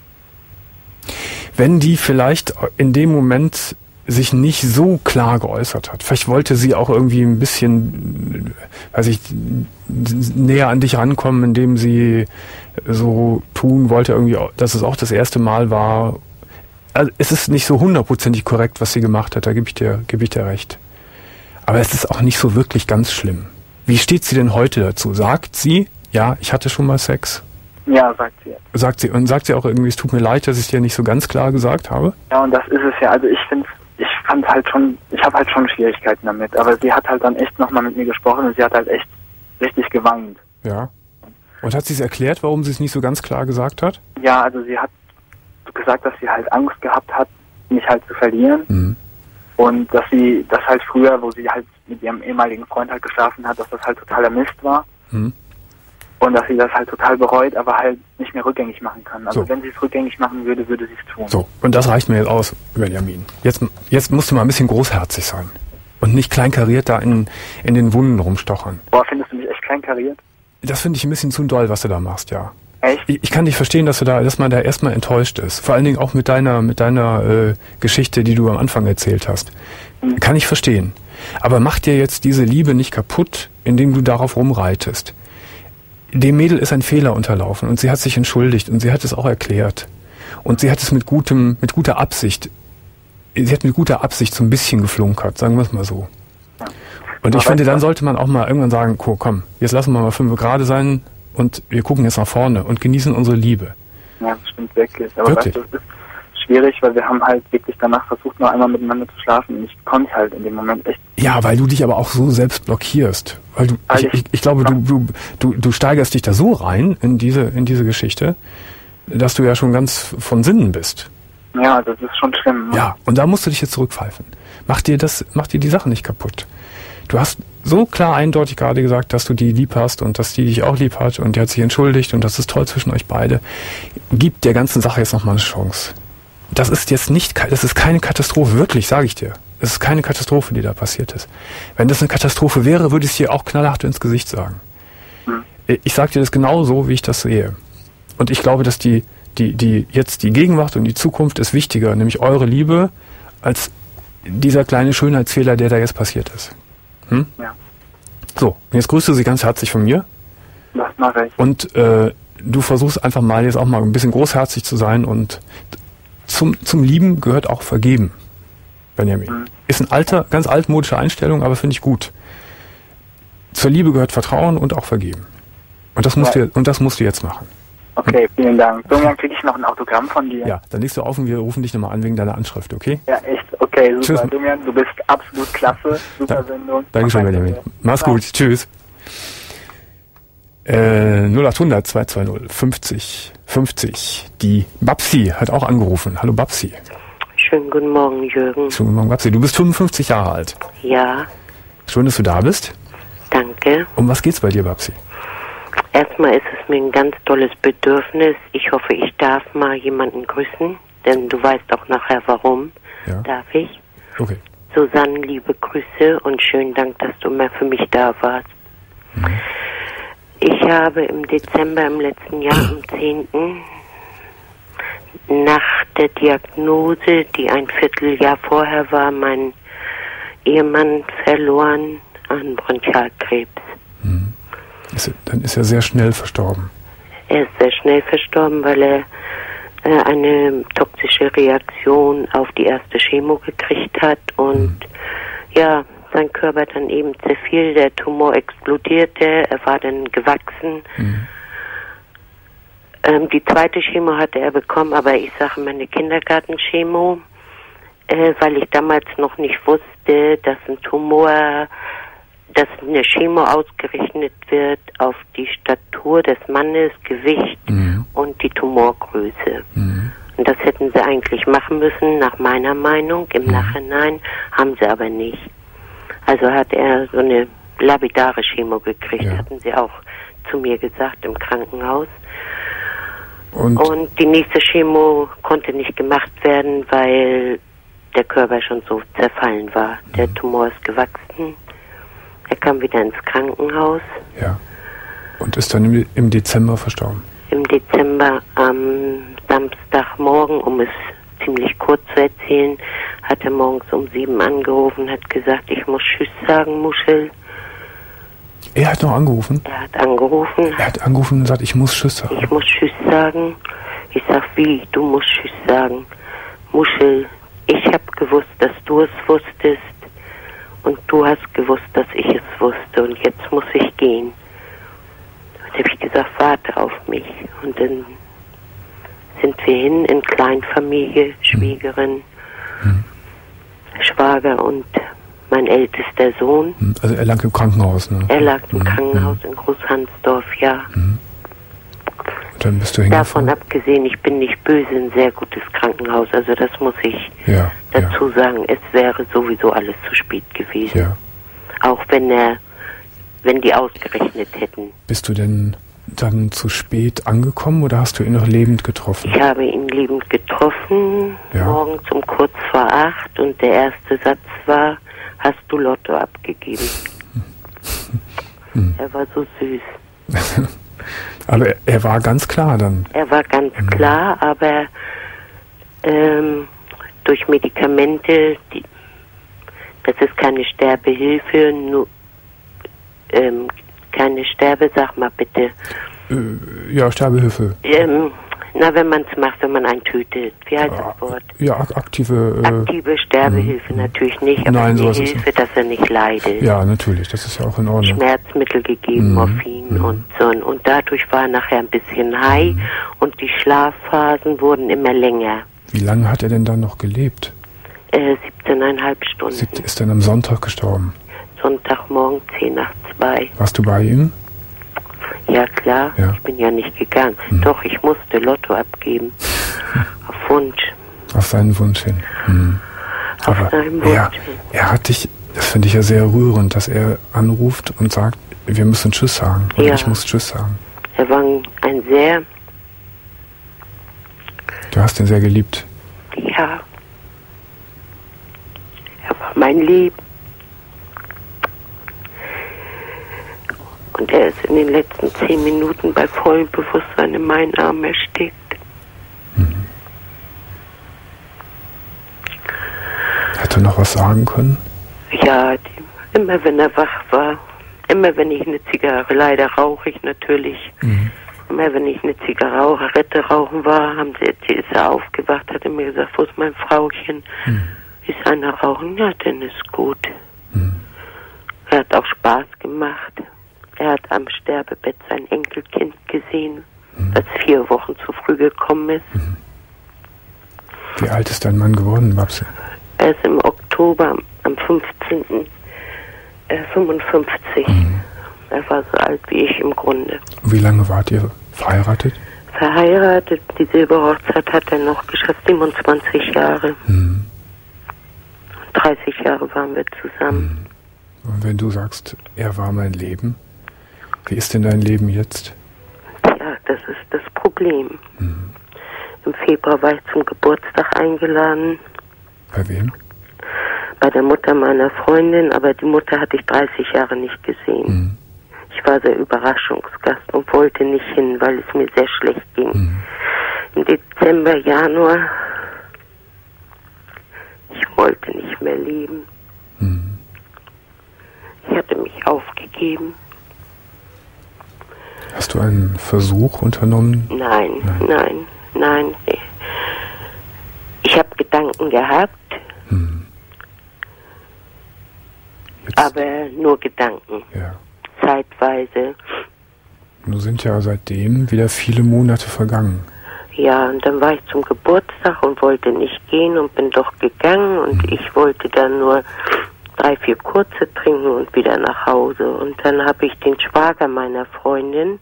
Wenn die vielleicht in dem Moment sich nicht so klar geäußert hat, vielleicht wollte sie auch irgendwie ein bisschen, weiß ich, näher an dich rankommen, indem sie so tun wollte, irgendwie, dass es auch das erste Mal war. Also es ist nicht so hundertprozentig korrekt, was sie gemacht hat, da gebe ich dir, gebe ich dir recht. Aber es ist auch nicht so wirklich ganz schlimm. Wie steht sie denn heute dazu? Sagt sie, ja, ich hatte schon mal Sex? Ja, sagt sie. Sagt sie, und sagt sie auch irgendwie, es tut mir leid, dass ich dir nicht so ganz klar gesagt habe? Ja, und das ist es ja. Also ich finde, ich fand halt schon, ich habe halt schon Schwierigkeiten damit. Aber sie hat halt dann echt nochmal mit mir gesprochen und sie hat halt echt richtig geweint. Ja. Und hat sie es erklärt, warum sie es nicht so ganz klar gesagt hat? Ja, also sie hat gesagt, dass sie halt Angst gehabt hat, mich halt zu verlieren. Mhm. Und dass sie, das halt früher, wo sie halt mit ihrem ehemaligen Freund halt geschlafen hat, dass das halt totaler Mist war. Mhm. Und dass sie das halt total bereut, aber halt nicht mehr rückgängig machen kann. Also So. wenn sie es rückgängig machen würde, würde sie es tun. So, und das reicht mir jetzt aus, Benjamin. Jetzt, jetzt musst du mal ein bisschen großherzig sein. Und nicht kleinkariert da in, in den Wunden rumstochern. Boah, findest du mich echt kleinkariert? Das finde ich ein bisschen zu doll, was du da machst, ja. Echt? Ich, ich kann dich verstehen, dass du da, dass man da erstmal enttäuscht ist. Vor allen Dingen auch mit deiner, mit deiner äh, Geschichte, die du am Anfang erzählt hast. Mhm. Kann ich verstehen. Aber mach dir jetzt diese Liebe nicht kaputt, indem du darauf rumreitest. Dem Mädel ist ein Fehler unterlaufen und sie hat sich entschuldigt und sie hat es auch erklärt. Und sie hat es mit gutem, mit guter Absicht, sie hat mit guter Absicht so ein bisschen geflunkert, sagen wir es mal so. Und ich finde, dann sollte man auch mal irgendwann sagen, komm, jetzt lassen wir mal fünf gerade sein und wir gucken jetzt nach vorne und genießen unsere Liebe. Ja, das stimmt wirklich. Aber Wirklich? weißt du, das ist schwierig, weil wir haben halt wirklich danach versucht, noch einmal miteinander zu schlafen und ich konnte halt in dem Moment echt. Ja, weil du dich aber auch so selbst blockierst. Weil du, Weil ich, ich, ich glaube, du, du, du, du steigerst dich da so rein in diese, in diese Geschichte, dass du ja schon ganz von Sinnen bist. Ja, das ist schon schlimm. Ne? Ja, und da musst du dich jetzt zurückpfeifen. Mach dir das, mach dir die Sache nicht kaputt. Du hast so klar eindeutig gerade gesagt, dass du die lieb hast und dass die dich auch lieb hat und die hat sich entschuldigt und das ist toll zwischen euch beide. Gib der ganzen Sache jetzt nochmal eine Chance. Das ist jetzt nicht, das ist keine Katastrophe, wirklich, sage ich dir. Es ist keine Katastrophe, die da passiert ist. Wenn das eine Katastrophe wäre, würde ich es dir auch knallhart ins Gesicht sagen. Hm. Ich sage dir das genau so, wie ich das sehe. Und ich glaube, dass die, die, die, jetzt die Gegenwart und die Zukunft ist wichtiger, nämlich eure Liebe, als dieser kleine Schönheitsfehler, der da jetzt passiert ist. Hm? Ja. So, und jetzt grüße Sie ganz herzlich von mir. Das mache ich. Und äh, du versuchst einfach mal jetzt auch mal ein bisschen großherzig zu sein und zum, zum Lieben gehört auch Vergeben, Benjamin. Mhm. Ist ein alter, ganz altmodische Einstellung, aber finde ich gut. Zur Liebe gehört Vertrauen und auch Vergeben. Und das musst, Ja. du, und das musst du jetzt machen. Okay, vielen Dank. Irgendwann kriege ich noch ein Autogramm von dir. Ja, dann legst du auf und wir rufen dich nochmal an wegen deiner Anschrift, okay? Ja, echt. Okay, super. Tschüss. Domian, du bist absolut klasse. Super Da- Sendung. Dankeschön, Mach Benjamin. weiter. Mach's Ciao. gut. Tschüss. Äh, null acht hundert zwei zwei null fünfzig fünfzig. Die Babsi hat auch angerufen. Hallo Babsi. Schönen guten Morgen, Jürgen. Schönen guten Morgen, Babsi. Du bist fünfundfünfzig Jahre alt. Ja, Schön, dass du da bist. danke. Um was geht's bei dir, Babsi? Erstmal ist es mir ein ganz tolles Bedürfnis. Ich hoffe, ich darf mal jemanden grüßen, denn du weißt auch nachher warum. Ja. Darf ich? Okay. Susanne, liebe Grüße und schönen Dank, dass du mal für mich da warst. Mhm. Ich habe im Dezember im letzten Jahr, am zehnten nach der Diagnose, die ein Vierteljahr vorher war, meinen Ehemann verloren an Bronchialkrebs. Ist, dann ist er sehr schnell verstorben. Er ist sehr schnell verstorben, weil er äh, eine toxische Reaktion auf die erste Chemo gekriegt hat und Mhm. ja, sein Körper dann eben zerfiel, der Tumor explodierte, er war dann gewachsen. Mhm. Ähm, die zweite Chemo hatte er bekommen, aber ich sage meine Kindergartenchemo, äh, weil ich damals noch nicht wusste, dass ein Tumor, dass eine Chemo ausgerechnet wird auf die Statur des Mannes, Gewicht Mhm. und die Tumorgröße. Mhm. Und das hätten sie eigentlich machen müssen, nach meiner Meinung. Im Mhm. Nachhinein haben sie aber nicht. Also hat er so eine lapidare Chemo gekriegt, Ja. hatten sie auch zu mir gesagt im Krankenhaus. Und, Und die nächste Chemo konnte nicht gemacht werden, weil der Körper schon so zerfallen war. Der Tumor ist gewachsen. Er kam wieder ins Krankenhaus. ja. Und ist dann im, im Dezember verstorben. Im Dezember am Samstagmorgen, um es ziemlich kurz zu erzählen, hat er morgens um sieben angerufen, hat gesagt, ich muss Tschüss sagen, Muschel. Er hat noch angerufen. Er hat angerufen, Er hat angerufen und gesagt, ich muss Tschüss sagen. ich muss Tschüss sagen. Ich sag, wie? Du musst Tschüss sagen. Muschel, ich hab gewusst, dass du es wusstest und du hast gewusst, dass ich es wusste und jetzt muss ich gehen. Da habe ich gesagt, warte auf mich. Und dann sind wir hin in Kleinfamilie, Schwiegerin, Mhm. Schwager und mein ältester Sohn. Mhm. Also er lag im Krankenhaus, ne? Er lag im Mhm. Krankenhaus in Großhansdorf, ja. Und dann bist du Davon hingefahren. abgesehen, ich bin nicht böse, ein sehr gutes Krankenhaus. Also das muss ich Ja, ja, dazu sagen. Es wäre sowieso alles zu spät gewesen. ja. Auch wenn er, wenn die ausgerechnet hätten. Bist du denn dann zu spät angekommen oder hast du ihn noch lebend getroffen? Ich habe ihn lebend getroffen, Ja. morgens um kurz vor acht, und der erste Satz war, hast du Lotto abgegeben? Hm. Er war so süß. Aber er, er war ganz klar dann. Er war ganz Mhm. klar, aber ähm, durch Medikamente, die, das ist keine Sterbehilfe, nur ähm, keine Sterbe, sag mal bitte. Äh, ja, Sterbehilfe. Ähm, na, wenn man es macht, wenn man einen tötet. Wie heißt das Wort? Ja, ak- aktive... Äh, Aktive Sterbehilfe natürlich nicht, aber Nein, die sowas ist Hilfe, dass er nicht leidet. ja, natürlich, das ist ja auch in Ordnung. Schmerzmittel gegeben, Mhm. Morphin Mhm. und so. Und dadurch war er nachher ein bisschen high Mhm. und die Schlafphasen wurden immer länger. Wie lange hat er denn dann noch gelebt? Äh, siebzehneinhalb Stunden. Sie ist dann am Sonntag gestorben. Sonntagmorgen zehn nach zwei. Warst du bei ihm? Ja klar, Ja. ich bin ja nicht gegangen. Mhm. Doch, ich musste Lotto abgeben. Auf Wunsch. Auf seinen Wunsch hin. Mhm. Auf Aber seinen Wunsch er, hin. er hat dich, das finde ich ja sehr rührend, dass er anruft und sagt, wir müssen Tschüss sagen. Oder Ja. ich muss Tschüss sagen. Er war ein, ein sehr, Du hast ihn sehr geliebt. ja, er war mein Leben. Und er ist in den letzten zehn Minuten bei vollem Bewusstsein in meinen Armen erstickt. Hätte er noch was sagen können? Ja, die, immer wenn er wach war, immer wenn ich eine Zigarre, leider rauche ich natürlich, Mhm. immer wenn ich eine Zigarette rauchen war, haben sie, ist er aufgewacht, hat er mir gesagt, wo ist mein Frauchen? Mhm. Ist einer rauchen? Ja, dann ist gut. Mhm. Er hat auch Spaß gemacht. Er hat am Sterbebett sein Enkelkind gesehen, Mhm. das vier Wochen zu früh gekommen ist. Wie alt ist dein Mann geworden, Babsi? Er ist im Oktober am fünfzehnten Äh, fünfundfünfzig. Mhm. Er war so alt wie ich im Grunde. Und wie lange wart ihr verheiratet? Verheiratet, die Silberhochzeit hat er noch geschafft, siebenundzwanzig Jahre. Mhm. dreißig Jahre waren wir zusammen. Und wenn du sagst, er war mein Leben, wie ist denn dein Leben jetzt? Ja, das ist das Problem. Mhm. Im Februar war ich zum Geburtstag eingeladen. Bei wem? Bei der Mutter meiner Freundin, aber die Mutter hatte ich dreißig Jahre nicht gesehen. Mhm. Ich war der Überraschungsgast und wollte nicht hin, weil es mir sehr schlecht ging. Mhm. Im Dezember, Januar, ich wollte nicht mehr leben. Mhm. Ich hatte mich aufgegeben. Hast du einen Versuch unternommen? Nein, Nein. nein, nein. Ich habe Gedanken gehabt, Mhm. Jetzt, aber nur Gedanken. ja. Zeitweise. Nun sind ja seitdem wieder viele Monate vergangen. Ja, und dann war ich zum Geburtstag und wollte nicht gehen und bin doch gegangen und Mhm. ich wollte dann nur drei, vier kurze trinken und wieder nach Hause. Und dann habe ich den Schwager meiner Freundin,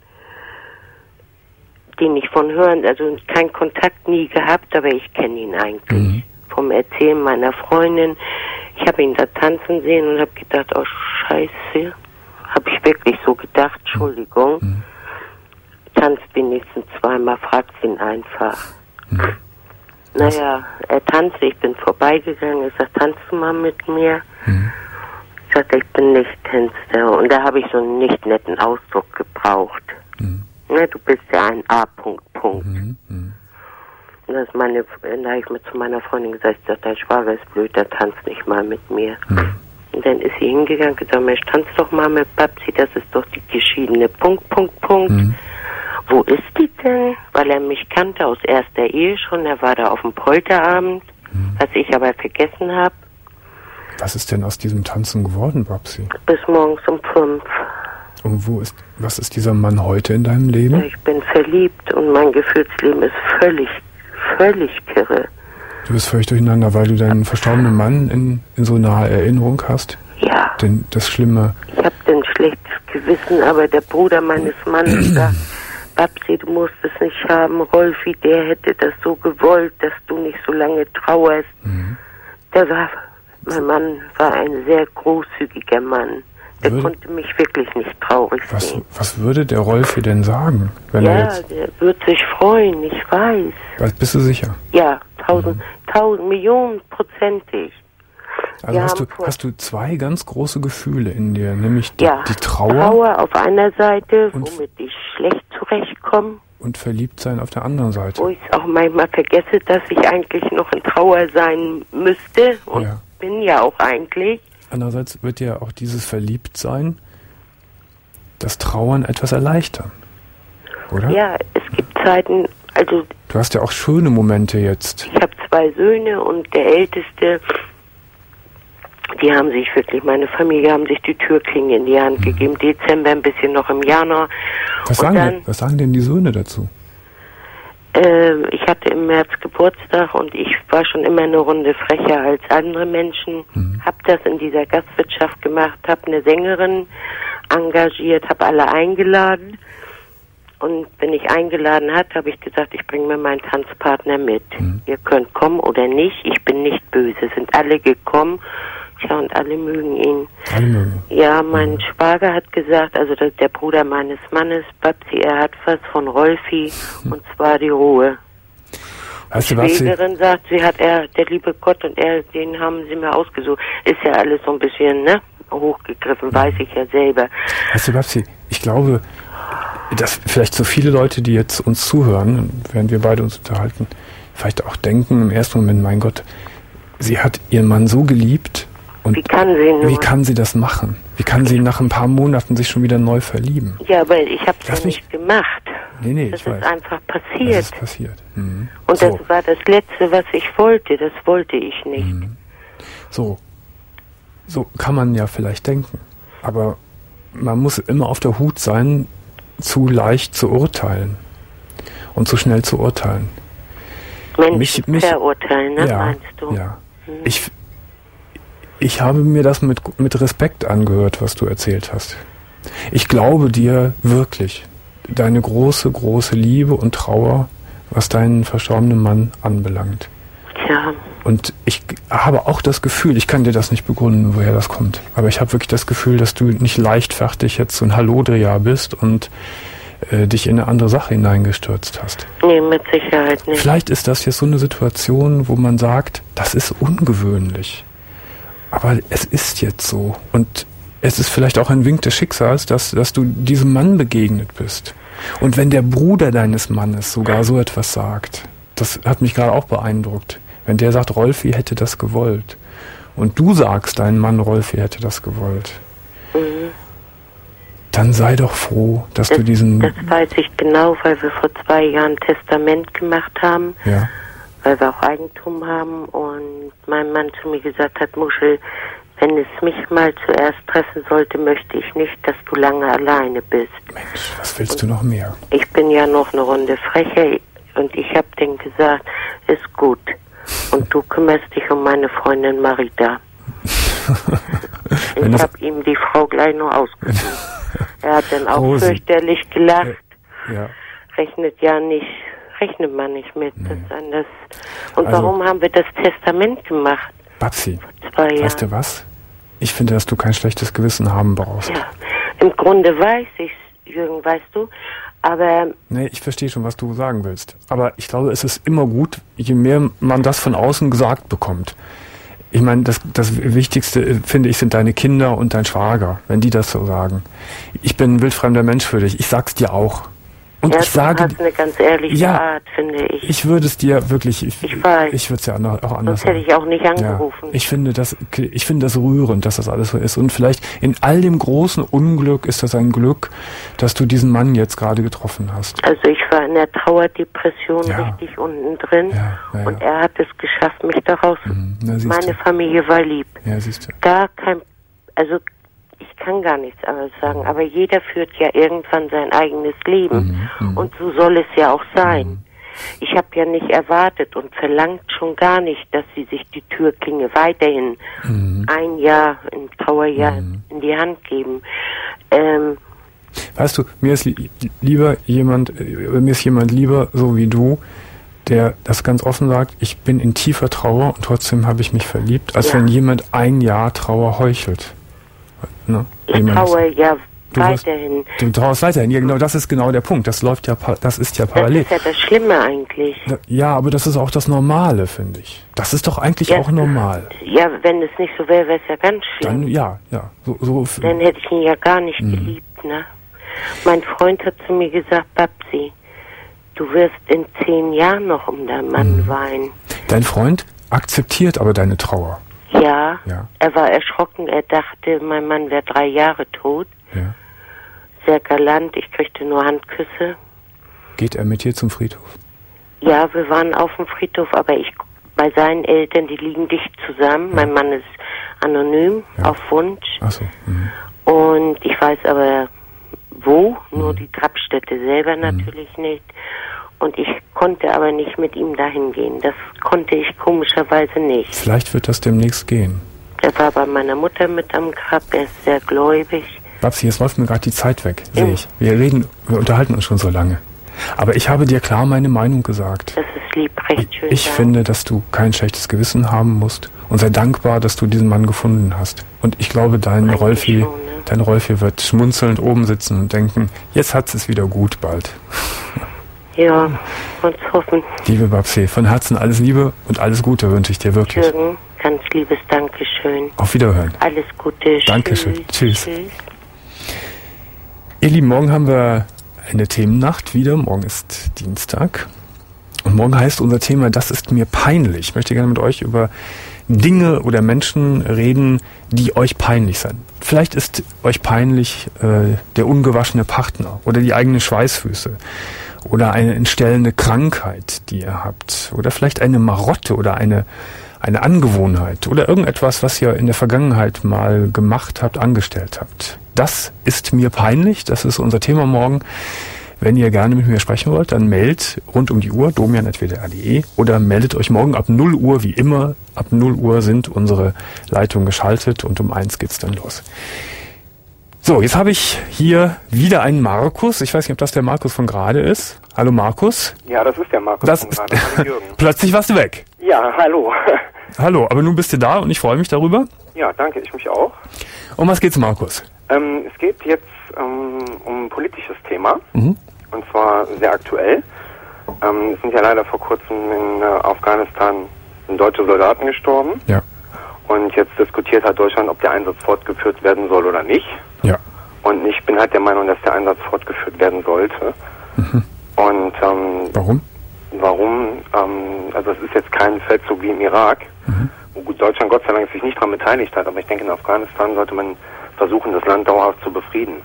den ich von Hören, also keinen Kontakt nie gehabt, aber ich kenne ihn eigentlich. Mhm. Vom Erzählen meiner Freundin. Ich habe ihn da tanzen sehen und habe gedacht, oh Scheiße. Habe ich wirklich so gedacht, Entschuldigung. Mhm. Tanzt wenigstens zweimal, fragt ihn einfach. Mhm. Naja, er tanzte, ich bin vorbeigegangen, er sagt, tanzt du mal mit mir? Mhm. Ich sagte, ich bin nicht Tänzer. Und da habe ich so einen nicht netten Ausdruck gebraucht. Mhm. Ne, du bist ja ein A. Punkt, Punkt. Mhm. Mhm. Und das ist meine, da habe ich mir zu meiner Freundin gesagt, ich sag, dein Schwager ist blöd, der tanzt nicht mal mit mir. Mhm. Und dann ist sie hingegangen und gesagt, Mensch, tanz doch mal mit Babsi, das ist doch die geschiedene Punkt, Punkt, Punkt. Mhm. Wo ist die denn? Weil er mich kannte aus erster Ehe schon, er war da auf dem Polterabend, Mhm. was ich aber vergessen habe, Was ist denn aus diesem Tanzen geworden, Babsi? bis morgens um fünf. Und wo ist, was ist dieser Mann heute in deinem Leben? Ich bin verliebt und mein Gefühlsleben ist völlig, völlig kirre. Du bist völlig durcheinander, weil du deinen verstorbenen Mann in, in so naher Erinnerung hast. Ja, Denn das Schlimme, ich habe ein schlechtes Gewissen, aber der Bruder meines Mannes sagt, Babsi, du musst es nicht haben. Rolfi, der hätte das so gewollt, dass du nicht so lange trauerst. Mhm. Der war, mein Mann war ein sehr großzügiger Mann. Der Würde- konnte mich wirklich nicht traurig was, sehen. was würde der Rolfi denn sagen, wenn er Ja, jetzt... der wird sich freuen, ich weiß. Was, bist du sicher? Ja, tausend, tausend Millionen prozentig. Also Wir hast du, haben vor- hast du zwei ganz große Gefühle in dir, nämlich die, Ja, die Trauer, Trauer auf einer Seite, Und- womit ich schlecht zurechtkommen. Und verliebt sein auf der anderen Seite. Wo ich es auch manchmal vergesse, dass ich eigentlich noch in Trauer sein müsste. Und Ja. bin ja auch eigentlich. Andererseits wird ja auch dieses Verliebtsein das Trauern etwas erleichtern, oder? Ja, es gibt Zeiten, also Du hast ja auch schöne Momente jetzt. ich habe zwei Söhne und der Älteste, die haben sich wirklich, meine Familie haben sich die Türklinge in die Hand gegeben. Dezember, ein bisschen noch im Januar. Was Und sagen, dann, denn, was sagen denn die Söhne dazu? äh, ich hatte im März Geburtstag und ich war schon immer eine Runde frecher als andere Menschen. Mhm. Hab das in dieser Gastwirtschaft gemacht, hab eine Sängerin engagiert, hab alle eingeladen. Und wenn ich eingeladen hatte, habe ich gesagt, ich bringe mir meinen Tanzpartner mit. Mhm. Ihr könnt kommen oder nicht, ich bin nicht böse. Sind alle gekommen. Ja, und alle mögen ihn. Alle mögen. Ja, mein Schwager hat gesagt, also das, der Bruder meines Mannes, Babsi, er hat was von Rolfi, und zwar die Ruhe. Weißt du, Die Babsi, Schwägerin sagt, sie hat er, der liebe Gott und er, den haben sie mir ausgesucht. Ist ja alles so ein bisschen, ne, hochgegriffen, weiß ich ja selber. weißt du, Babsi, ich glaube, dass vielleicht so viele Leute, die jetzt uns zuhören, während wir beide uns unterhalten, vielleicht auch denken im ersten Moment, mein Gott, sie hat ihren Mann so geliebt. Und Wie kann sie nur? wie kann sie das machen? Wie kann sie nach ein paar Monaten sich schon wieder neu verlieben? Ja, aber ich habe es ja Lass mich- nicht gemacht. Nee, nee, Das ich ist weiß. einfach Das passiert. ist passiert. Mhm. Und so, das war das Letzte, was ich wollte. Das wollte ich nicht. Mhm. so. So kann man ja vielleicht denken. Aber man muss immer auf der Hut sein, zu leicht zu urteilen. Und zu schnell zu urteilen. Menschen Mich- mich- verurteilen, ne, ja, meinst du? ja. Ich, ich habe mir das mit, mit Respekt angehört, was du erzählt hast. Ich glaube dir wirklich deine große, große Liebe und Trauer, was deinen verstorbenen Mann anbelangt. Tja, Und ich g- habe auch das Gefühl, ich kann dir das nicht begründen, woher das kommt, aber ich habe wirklich das Gefühl, dass du nicht leichtfertig jetzt so ein Hallodria bist und äh, dich in eine andere Sache hineingestürzt hast. nee, mit Sicherheit nicht. Vielleicht ist das jetzt so eine Situation, wo man sagt, das ist ungewöhnlich. Aber es ist jetzt so. Und es ist vielleicht auch ein Wink des Schicksals, dass, dass du diesem Mann begegnet bist. Und wenn der Bruder deines Mannes sogar so etwas sagt, das hat mich gerade auch beeindruckt. Wenn der sagt, Rolfi hätte das gewollt. Und du sagst, dein Mann Rolfi hätte das gewollt. Mhm. Dann sei doch froh, dass Das, du diesen... das weiß ich genau, weil wir vor zwei Jahren Testament gemacht haben, ja, weil wir auch Eigentum haben und mein Mann zu mir gesagt hat, Muschel, wenn es mich mal zuerst treffen sollte, möchte ich nicht, dass du lange alleine bist. Mensch, was willst du noch mehr? Ich bin ja noch eine Runde frecher und ich habe denen gesagt, ist gut. Und du kümmerst dich um meine Freundin Marita. Wenn Ich das- habe ihm die Frau gleich nur ausgesucht. Er hat dann auch Rosi. fürchterlich gelacht. Ja. Rechnet ja nicht, rechnet man nicht mit. Das ist anders. Und Also- warum haben wir das Testament gemacht? Babsi, Zwei Jahre. weißt du was? Ich finde, dass du kein schlechtes Gewissen haben brauchst. Ja, im Grunde weiß ich's, Jürgen, weißt du. Aber Nee, ich verstehe schon, was du sagen willst. Aber ich glaube, es ist immer gut, je mehr man das von außen gesagt bekommt. Ich meine, das, das Wichtigste, äh, finde ich, sind deine Kinder und dein Schwager, wenn die das so sagen. Ich bin ein wildfremder Mensch für dich. Ich sag's dir auch. Und ja, ich sage, du hast eine ganz ehrliche Ja. Art, finde ich. ich würde es dir wirklich, ich, Ich weiß. ich würde es ja noch- auch anders Sonst hätte sagen. ich auch nicht angerufen. Ja, ich finde das, ich finde das rührend, dass das alles so ist. Und vielleicht in all dem großen Unglück ist das ein Glück, dass du diesen Mann jetzt gerade getroffen hast. Also ich war in der Trauerdepression Ja. richtig unten drin Ja, ja, und ja. er hat es geschafft, mich daraus. Mhm, na, siehst Meine du. Familie war lieb. Ja, siehst du. Gar kein, also ich kann gar nichts anderes sagen, aber jeder führt ja irgendwann sein eigenes Leben Mhm, mhm. und so soll es ja auch sein. Ich habe ja nicht erwartet und verlangt schon gar nicht, dass sie sich die Türklinge weiterhin Mhm. ein Jahr, ein Trauerjahr in die Hand geben. Ähm, Weißt du, mir ist li lieber jemand, äh, mir ist jemand lieber, so wie du, der das ganz offen sagt, ich bin in tiefer Trauer und trotzdem habe ich mich verliebt, als Ja. wenn jemand ein Jahr Trauer heuchelt. Ne? ich Wie man das- traue ja Du wirst- weiterhin. Du trauerst weiterhin. Ja, genau, das ist genau der Punkt. Das läuft ja, pa- das ist ja Das parallel. ist ja das Schlimme eigentlich. Ja, aber das ist auch das Normale, finde ich. Das ist doch eigentlich Ja. auch normal. Ja, wenn es nicht so wäre, wäre es ja ganz schlimm. Dann, ja, ja. So, so f- Dann hätte ich ihn ja gar nicht Mhm. geliebt, ne? Mein Freund hat zu mir gesagt, Babsi, du wirst in zehn Jahren noch um deinen Mann mhm. weinen. Dein Freund akzeptiert aber deine Trauer. Ja, ja, er war erschrocken, er dachte, mein Mann wäre drei Jahre tot. Ja. Sehr galant, ich kriegte nur Handküsse. Geht er mit dir zum Friedhof? Ja, wir waren auf dem Friedhof, aber ich bei seinen Eltern, die liegen dicht zusammen. Ja. Mein Mann ist anonym, ja. auf Wunsch. Ach so. Mhm. Und ich weiß aber wo, nur mhm. die Grabstätte selber natürlich mhm. nicht. Und ich konnte aber nicht mit ihm dahin gehen. Das konnte ich komischerweise nicht. Vielleicht wird das demnächst gehen. Er war bei meiner Mutter mit am Grab, er ist sehr gläubig. Babsi, jetzt läuft mir gerade die Zeit weg, sehe ich. Wir reden, wir unterhalten uns schon so lange. Aber ich habe dir klar meine Meinung gesagt. Das ist lieb, recht schön. Ich ja. finde, dass du kein schlechtes Gewissen haben musst und sei dankbar, dass du diesen Mann gefunden hast. Und ich glaube, dein Rolfi, schon, ne? dein Rolfi wird schmunzelnd oben sitzen und denken, jetzt hat es wieder gut bald. Ja, uns hoffen. Liebe Babsi, von Herzen alles Liebe und alles Gute wünsche ich dir wirklich. Jürgen, ganz liebes Dankeschön. Auf Wiederhören. Alles Gute. Dankeschön. Tschüss. Tschüss. Ihr Lieben, morgen haben wir eine Themennacht wieder. Morgen ist Dienstag. Und morgen heißt unser Thema, das ist mir peinlich. Ich möchte gerne mit euch über Dinge oder Menschen reden, die euch peinlich sind. Vielleicht ist euch peinlich äh, der ungewaschene Partner oder die eigenen Schweißfüße oder eine entstellende Krankheit, die ihr habt. Oder vielleicht eine Marotte oder eine, eine Angewohnheit oder irgendetwas, was ihr in der Vergangenheit mal gemacht habt, angestellt habt. Das ist mir peinlich, das ist unser Thema morgen. Wenn ihr gerne mit mir sprechen wollt, dann meldet rund um die Uhr, domian at w d r punkt d e oder meldet euch morgen ab null Uhr, wie immer. Ab null Uhr sind unsere Leitungen geschaltet und um eins geht's dann los. So, jetzt habe ich hier wieder einen Markus. Ich weiß nicht, ob das der Markus von gerade ist. Hallo Markus. Ja, das ist der Markus das von gerade. Hallo Jürgen. Plötzlich warst du weg. Ja, hallo. Hallo, aber nun bist du da und ich freue mich darüber. Ja, danke, ich mich auch. Um was geht's, Markus? Ähm, es geht jetzt ähm, um ein politisches Thema. Mhm. Und zwar sehr aktuell. Ähm, es sind ja leider vor kurzem in äh, Afghanistan deutsche Soldaten gestorben. Ja. Und jetzt diskutiert halt Deutschland, ob der Einsatz fortgeführt werden soll oder nicht. Ja. Und ich bin halt der Meinung, dass der Einsatz fortgeführt werden sollte. Mhm. Und ähm, warum? Warum? Ähm, also es ist jetzt kein Feldzug wie im Irak, mhm. wo Deutschland Gott sei Dank sich nicht daran beteiligt hat. Aber ich denke, in Afghanistan sollte man versuchen, das Land dauerhaft zu befrieden.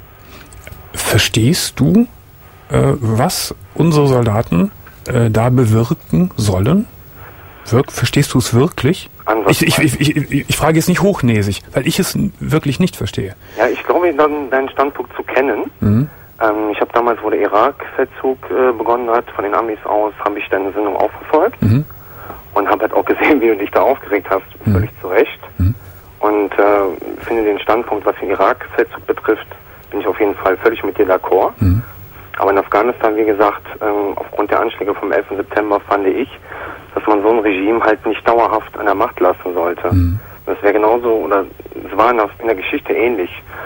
Verstehst du, äh, was unsere Soldaten äh, da bewirken sollen? Wirk, verstehst du es wirklich? Ich, ich, ich, ich, ich frage jetzt nicht hochnäsig, weil ich es wirklich nicht verstehe. Ja, ich glaube, dann deinen Standpunkt zu kennen. Mhm. Ähm, ich habe damals, wo der Irak-Feldzug äh, begonnen hat, von den Amis aus, habe ich deine Sendung auch verfolgt. Mhm. Und habe halt auch gesehen, wie du dich da aufgeregt hast, mhm. völlig zu Recht. Mhm. Und äh, finde den Standpunkt, was den Irak-Feldzug betrifft, bin ich auf jeden Fall völlig mit dir d'accord. Mhm. Aber in Afghanistan, wie gesagt, ähm, aufgrund der Anschläge vom elften September fand ich, dass man so ein Regime halt nicht dauerhaft an der Macht lassen sollte. Mhm. Das wäre genauso, oder es war in der, in der Geschichte ähnlich.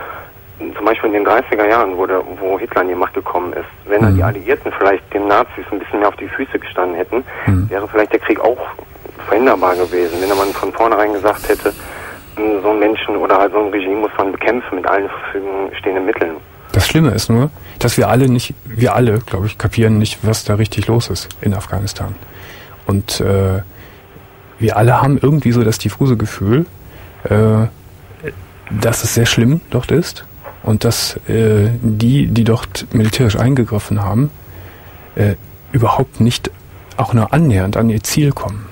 Zum Beispiel in den dreißiger Jahren, wo, der, wo Hitler an die Macht gekommen ist. Wenn mhm. dann die Alliierten vielleicht den Nazis ein bisschen mehr auf die Füße gestanden hätten, mhm. wäre vielleicht der Krieg auch verhinderbar gewesen. Wenn man von vornherein gesagt hätte, so einen Menschen oder halt so ein Regime muss man bekämpfen mit allen Verfügung stehenden Mitteln. Das Schlimme ist nur, dass wir alle nicht, wir alle, glaube ich, kapieren nicht, was da richtig los ist in Afghanistan. Und äh, wir alle haben irgendwie so das diffuse Gefühl, äh, dass es sehr schlimm dort ist und dass äh, die, die dort militärisch eingegriffen haben, äh, überhaupt nicht auch nur annähernd an ihr Ziel kommen.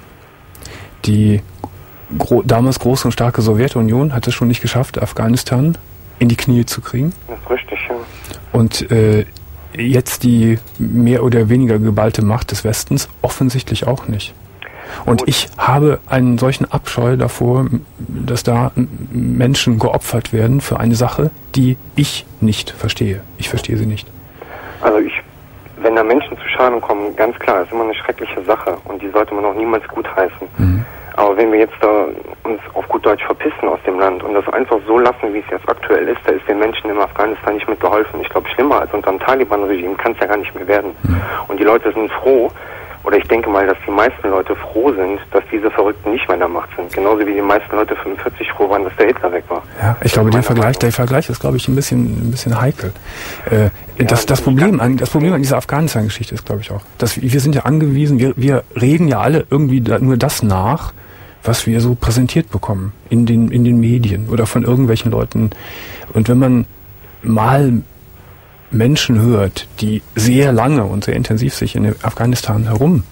Die gro- damals große und starke Sowjetunion hat es schon nicht geschafft, Afghanistan in die Knie zu kriegen. Das ist richtig, ja. Und äh, jetzt die mehr oder weniger geballte Macht des Westens offensichtlich auch nicht. Und Gut. ich habe einen solchen Abscheu davor, dass da Menschen geopfert werden für eine Sache, die ich nicht verstehe. Ich verstehe sie nicht. Also ich, wenn da Menschen zu Schaden kommen, ganz klar, ist immer eine schreckliche Sache und die sollte man auch niemals gutheißen. Mhm. Aber wenn wir jetzt da uns auf gut Deutsch verpissen aus dem Land und das einfach so lassen, wie es jetzt aktuell ist, da ist den Menschen in Afghanistan nicht mitgeholfen. Ich glaube, schlimmer als unter dem Taliban-Regime kann es ja gar nicht mehr werden. Mhm. Und die Leute sind froh, oder ich denke mal, dass die meisten Leute froh sind, dass diese Verrückten nicht mehr in der Macht sind. Genauso wie die meisten Leute fünfundvierzig froh waren, dass der Hitler weg war. Ja, ich glaube, der Vergleich, der Vergleich ist, glaube ich, ein bisschen, ein bisschen heikel. Äh, ja, das, das Problem an, das Problem an dieser Afghanistan-Geschichte ist, glaube ich, auch, dass wir, wir sind ja angewiesen, wir, wir reden ja alle irgendwie da, nur das nach, was wir so präsentiert bekommen in den, in den Medien oder von irgendwelchen Leuten. Und wenn man mal Menschen hört, die sehr lange und sehr intensiv sich in Afghanistan herum,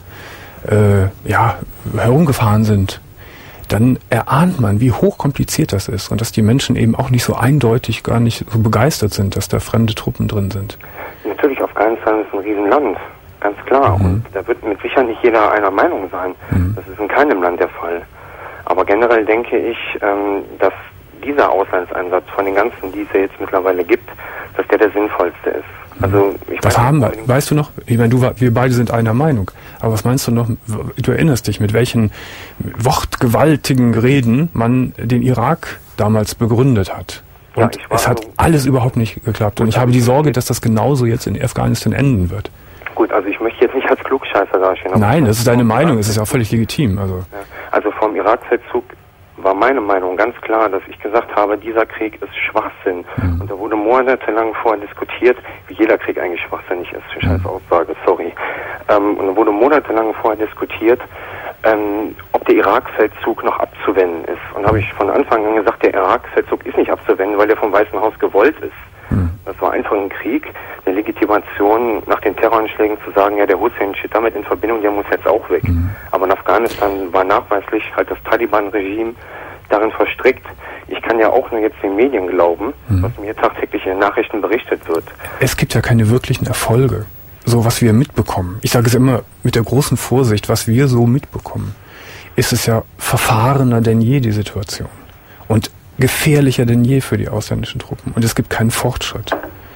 äh, ja, herumgefahren sind, dann erahnt man, wie hochkompliziert das ist und dass die Menschen eben auch nicht so eindeutig, gar nicht so begeistert sind, dass da fremde Truppen drin sind. Natürlich, Afghanistan ist ein Riesenland, ganz klar. Mhm. Und da wird mit Sicherheit nicht jeder einer Meinung sein. Mhm. Das ist in keinem Land der Fall. Aber generell denke ich, ähm, dass dieser Auslandseinsatz von den ganzen, die es ja jetzt mittlerweile gibt, dass der der sinnvollste ist. Also ich was weiß haben nicht, wir? Weißt du noch? Ich meine, du, wir beide sind einer Meinung. Aber was meinst du noch? Du erinnerst dich, mit welchen wortgewaltigen Reden man den Irak damals begründet hat. Und ja, es hat also, alles überhaupt nicht geklappt. Und ich habe die Sorge, dass das genauso jetzt in Afghanistan enden wird. Gut, also ich möchte jetzt nicht als Klugscheißer dastehen. Nein, das ist deine Meinung. Es ist ja auch völlig legitim. Also, ja. Also vom Irak-Feldzug war meine Meinung ganz klar, dass ich gesagt habe, dieser Krieg ist Schwachsinn. Mhm. Und da wurde monatelang vorher diskutiert, wie jeder Krieg eigentlich schwachsinnig ist. Für scheiß Aussage, sorry. Ähm, und da wurde monatelang vorher diskutiert, ähm, ob der Irak-Feldzug noch abzuwenden ist. Und da habe ich von Anfang an gesagt, der Irak-Feldzug ist nicht abzuwenden, weil der vom Weißen Haus gewollt ist. Mhm. Das war einfach ein Krieg, eine Legitimation nach den Terroranschlägen zu sagen, ja, der Hussein steht damit in Verbindung, der muss jetzt auch weg. Mhm. Aber in Afghanistan war nachweislich halt das Taliban-Regime darin verstrickt. Ich kann ja auch nur jetzt den Medien glauben, mhm. was mir tagtäglich in den Nachrichten berichtet wird. Es gibt ja keine wirklichen Erfolge, so was wir mitbekommen. Ich sage es immer mit der großen Vorsicht, was wir so mitbekommen, ist es ja verfahrener denn je, die Situation. Und gefährlicher denn je für die ausländischen Truppen. Und es gibt keinen Fortschritt.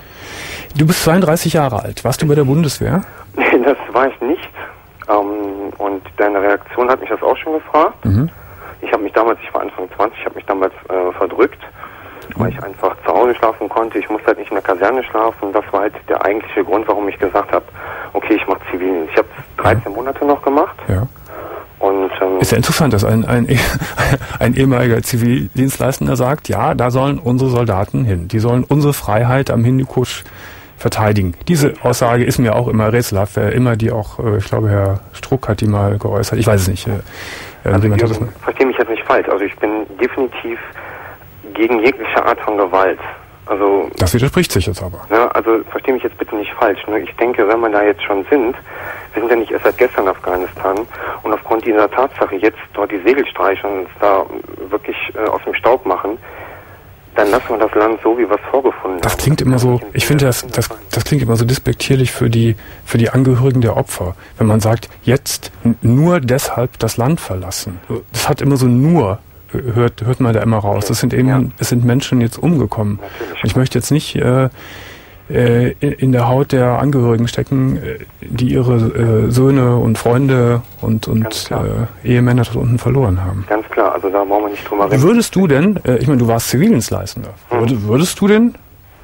Du bist zweiunddreißig Jahre alt. Warst du bei der Bundeswehr? Nee, das war ich nicht. Ähm, und deine Reaktion hat mich das auch schon gefragt. Mhm. Ich habe mich damals, ich war Anfang zwanzig, ich habe mich damals äh, verdrückt, weil ich einfach zu Hause schlafen konnte. Ich musste halt nicht in der Kaserne schlafen. Das war halt der eigentliche Grund, warum ich gesagt habe, okay, ich mache Zivildienst. Ich habe es dreizehn Monate noch gemacht. Ja. Und, ähm, ist ja interessant, dass ein, ein, ein ehemaliger Zivildienstleistender sagt, ja, da sollen unsere Soldaten hin. Die sollen unsere Freiheit am Hindukusch verteidigen. Diese Aussage ist mir auch immer rätselhaft, wer immer die auch, ich glaube, Herr Struck hat die mal geäußert. Ich weiß es nicht. Also ich verstehe mich jetzt nicht falsch. Also ich bin definitiv gegen jegliche Art von Gewalt. Also das widerspricht sich jetzt aber. Ja, also verstehe mich jetzt bitte nicht falsch. Nur ich denke, wenn wir da jetzt schon sind, wir sind ja nicht erst seit gestern in Afghanistan und aufgrund dieser Tatsache jetzt dort die Segel streichen und uns da wirklich äh, aus dem Staub machen, dann lassen wir das Land so, wie wir es vorgefunden das haben. Klingt immer so, ich finde das, das, das klingt immer so despektierlich für die, für die Angehörigen der Opfer. Wenn man sagt, jetzt nur deshalb das Land verlassen. Das hat immer so nur, hört, hört man da immer raus. Das sind eben, ja. Es sind Menschen jetzt umgekommen. Natürlich. Ich möchte jetzt nicht, äh, äh, in der Haut der Angehörigen stecken, die ihre äh, Söhne und Freunde und, und äh, Ehemänner dort unten verloren haben. Ganz klar, also da brauchen wir nicht drüber reden. Würdest du denn, äh, ich meine, du warst Zivildienstleistender, hm. würdest, würdest du denn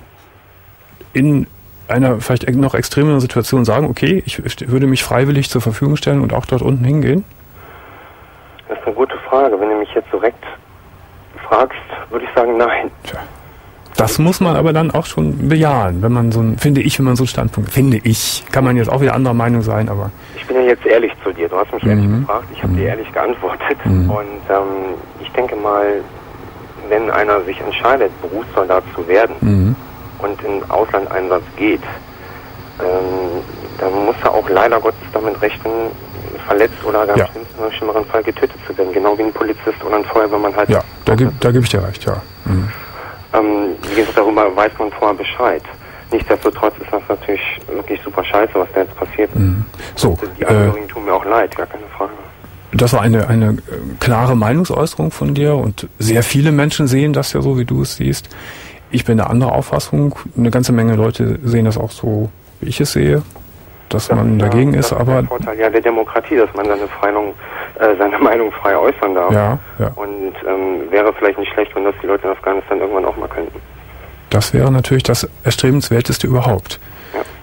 in einer vielleicht noch extremeren Situation sagen, okay, ich würde mich freiwillig zur Verfügung stellen und auch dort unten hingehen? Das ist eine gute Frage. Wenn du mich jetzt direkt fragst, würde ich sagen, nein. Tja. Das muss man aber dann auch schon bejahen, wenn man so ein, finde ich, wenn man so einen Standpunkt, finde ich, kann man jetzt auch wieder anderer Meinung sein, aber... Ich bin ja jetzt ehrlich zu dir, du hast mich mhm. ehrlich gefragt, ich habe mhm. dir ehrlich geantwortet mhm. und ähm, ich denke mal, wenn einer sich entscheidet, Berufssoldat zu werden mhm. und in Auslandeinsatz geht, ähm, dann muss er auch leider Gottes damit rechnen, verletzt oder ganz ja. schlimmsten, schlimmeren Fall getötet zu werden, genau wie ein Polizist oder ein Feuerwehrmann halt... Ja, da gebe da geb ich dir recht, ja. Mhm. Ähm, wie gesagt, darüber weiß man vorher Bescheid. Nichtsdestotrotz ist das natürlich wirklich super scheiße, was da jetzt passiert. Mhm. So, die Angehörigen äh, tun mir auch leid, gar keine Frage. Das war eine, eine klare Meinungsäußerung von dir und sehr viele Menschen sehen das ja so, wie du es siehst. Ich bin eine andere Auffassung. Eine ganze Menge Leute sehen das auch so, wie ich es sehe, dass das man ist, dagegen ja, ist. Das aber ist der Vorteil ja der Demokratie, dass man seine, Meinung, äh, seine Meinung frei äußern darf. Ja, ja. Und ähm, wäre vielleicht nicht schlecht, wenn das die Leute in Afghanistan irgendwann auch mal könnten. Das wäre natürlich das Erstrebenswerteste überhaupt. Ja.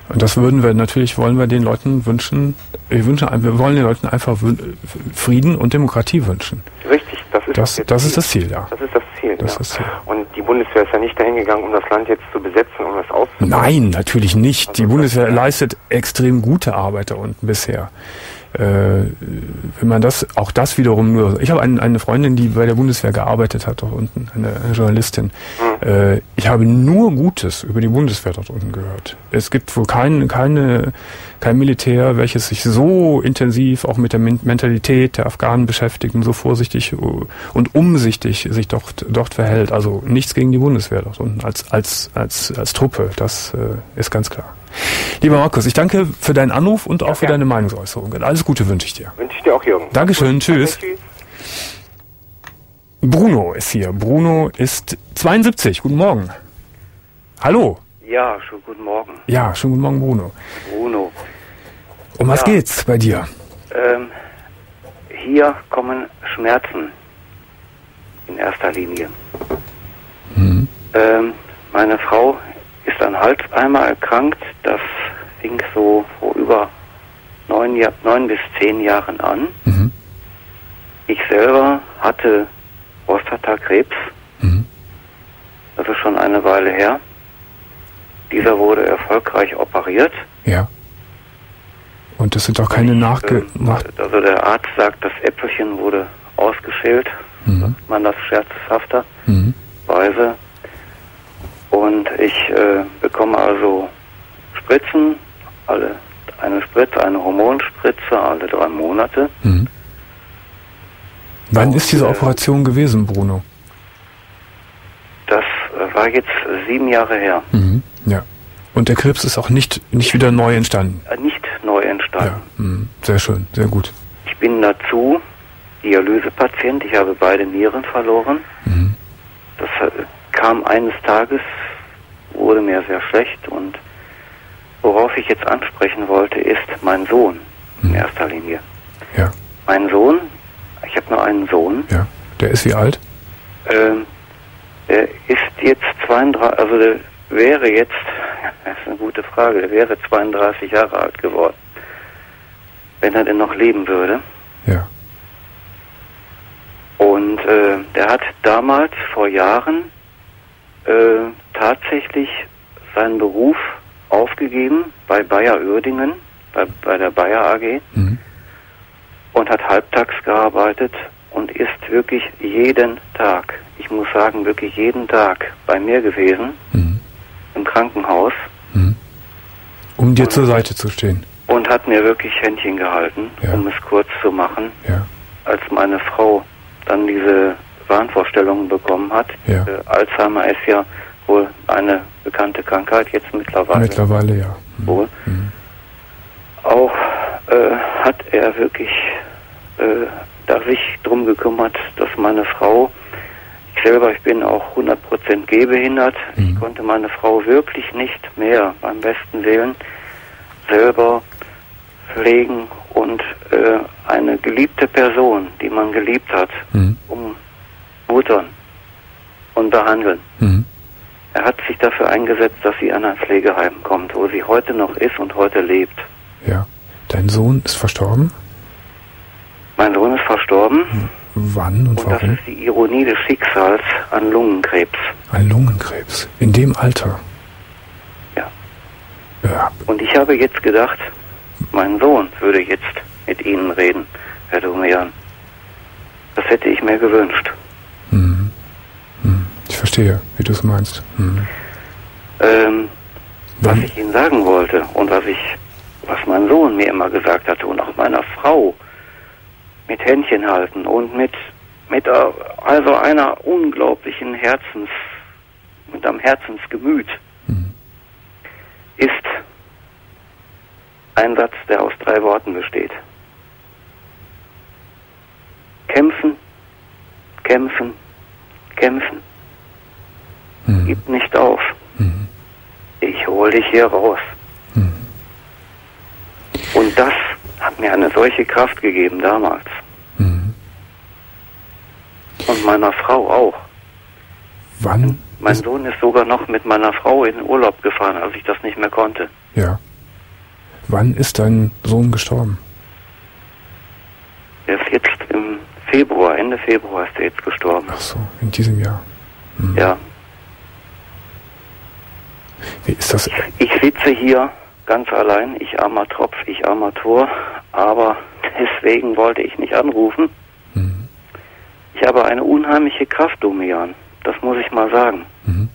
Und das würden wir natürlich, wollen wir den Leuten wünschen, wir, wünschen, wir wollen den Leuten einfach Frieden und Demokratie wünschen. Richtig, das ist das, das, das, ist das Ziel, ja. Das ist das Ziel, das ja. ist das Ziel. Und die Bundeswehr ist ja nicht dahin gegangen, um das Land jetzt zu besetzen, um das auszubauen. Nein, natürlich nicht. Also die Bundeswehr das, leistet extrem gute Arbeit da unten bisher. Äh, wenn man das, auch das wiederum nur, ich habe ein, eine Freundin, die bei der Bundeswehr gearbeitet hat dort unten, eine, eine Journalistin. Mhm. Äh, ich habe nur Gutes über die Bundeswehr dort unten gehört. Es gibt wohl kein, keine, kein Militär, welches sich so intensiv auch mit der Mentalität der Afghanen beschäftigt und so vorsichtig und umsichtig sich dort, dort verhält. Also nichts gegen die Bundeswehr dort unten als, als, als, als Truppe, das äh, ist ganz klar. Lieber Markus, ich danke für deinen Anruf und auch ja, für ja. deine Meinungsäußerung. Alles Gute wünsche ich dir. Wünsche ich dir auch, Jürgen. Dankeschön, Gut. tschüss. Danke, tschüss. Bruno ist hier. Bruno ist zweiundsiebzig. Guten Morgen. Hallo. Ja, schönen guten Morgen. Ja, schönen guten Morgen, Bruno. Bruno. Um was ja. geht's bei dir? Ähm, hier kommen Schmerzen in erster Linie. Mhm. Ähm, meine Frau ist an Halseimer erkrankt. Das fing so vor über neun, Jahr, neun bis zehn Jahren an. Mhm. Ich selber hatte Prostatakrebs. Mhm. Das ist schon eine Weile her. Dieser wurde erfolgreich operiert. Ja. Und das sind auch keine Nachge... Ähm, nach also der Arzt sagt, das Äpfelchen wurde ausgeschält. Mhm. Sagt man das scherzhafter Mhm. Weise. Und ich äh, bekomme also Spritzen, alle eine Spritze, eine Hormonspritze alle drei Monate. Mhm. Wann Und, ist diese äh, Operation gewesen, Bruno? Das äh, war jetzt sieben Jahre her. Mhm. Ja. Und der Krebs ist auch nicht, nicht wieder neu entstanden? Äh, nicht neu entstanden. Ja. Mhm. Sehr schön, sehr gut. Ich bin dazu Dialysepatient. Ich habe beide Nieren verloren. Mhm. Das äh, kam eines Tages, wurde mir sehr schlecht, und worauf ich jetzt ansprechen wollte, ist mein Sohn in erster Linie. Ja. Mein Sohn, ich habe nur einen Sohn. Ja. Der ist wie alt? Ähm, der ist jetzt zweiunddreißig, also der wäre jetzt, das ist eine gute Frage, der wäre zweiunddreißig Jahre alt geworden, wenn er denn noch leben würde. Ja. Und äh, der hat damals vor Jahren äh, tatsächlich seinen Beruf aufgegeben bei Bayer Uerdingen, bei, bei der Bayer A G, Mhm. und hat halbtags gearbeitet und ist wirklich jeden Tag, ich muss sagen, wirklich jeden Tag bei mir gewesen, Mhm. im Krankenhaus. Mhm. Um dir und, zur Seite zu stehen. Und hat mir wirklich Händchen gehalten, Ja. um es kurz zu machen. Ja. Als meine Frau dann diese Wahnvorstellungen bekommen hat. Ja. Äh, Alzheimer ist ja wohl eine bekannte Krankheit jetzt mittlerweile. Mittlerweile, ja. Mhm. Wohl. Mhm. Auch äh, hat er wirklich äh, da sich drum gekümmert, dass meine Frau, ich selber, ich bin auch hundert Prozent gehbehindert, Mhm. ich konnte meine Frau wirklich nicht mehr beim besten Willen selber pflegen und äh, eine geliebte Person, die man geliebt hat, Mhm. ummuttern und behandeln. Mhm. Er hat sich dafür eingesetzt, dass sie an ein Pflegeheim kommt, wo sie heute noch ist und heute lebt. Ja. Dein Sohn ist verstorben? Mein Sohn ist verstorben. Wann und, Und das warum? ist die Ironie des Schicksals an Lungenkrebs. Ein Lungenkrebs. In dem Alter? Ja. Ja. Und ich habe jetzt gedacht, mein Sohn würde jetzt mit Ihnen reden, Herr Domian. Das hätte ich mir gewünscht. Mhm. Mhm. Ich verstehe, wie du es meinst. Mhm. Ähm, was Wann? ich Ihnen sagen wollte und was ich, was mein Sohn mir immer gesagt hatte und auch meiner Frau, mit Händchen halten und mit, mit äh, also einer unglaublichen Herzens, mit einem Herzensgemüt, Mhm. ist ein Satz, der aus drei Worten besteht. Kämpfen, kämpfen, kämpfen. Mhm. Gib nicht auf. Mhm. Ich hol dich hier raus. Mhm. Und das hat mir eine solche Kraft gegeben damals. Mhm. Und meiner Frau auch. Wann? Mein ist, Sohn ist sogar noch mit meiner Frau in den Urlaub gefahren, als ich das nicht mehr konnte. ja. Wann ist dein Sohn gestorben? Er ist jetzt im Februar, Ende Februar ist er jetzt gestorben. Ach so, in diesem Jahr. Hm. Ja. Wie ist das? Ich sitze hier ganz allein, ich armer Tropf, ich armer Tor, aber deswegen wollte ich nicht anrufen. Mhm. Ich habe eine unheimliche Kraft, Domian, das muss ich mal sagen. Mhm.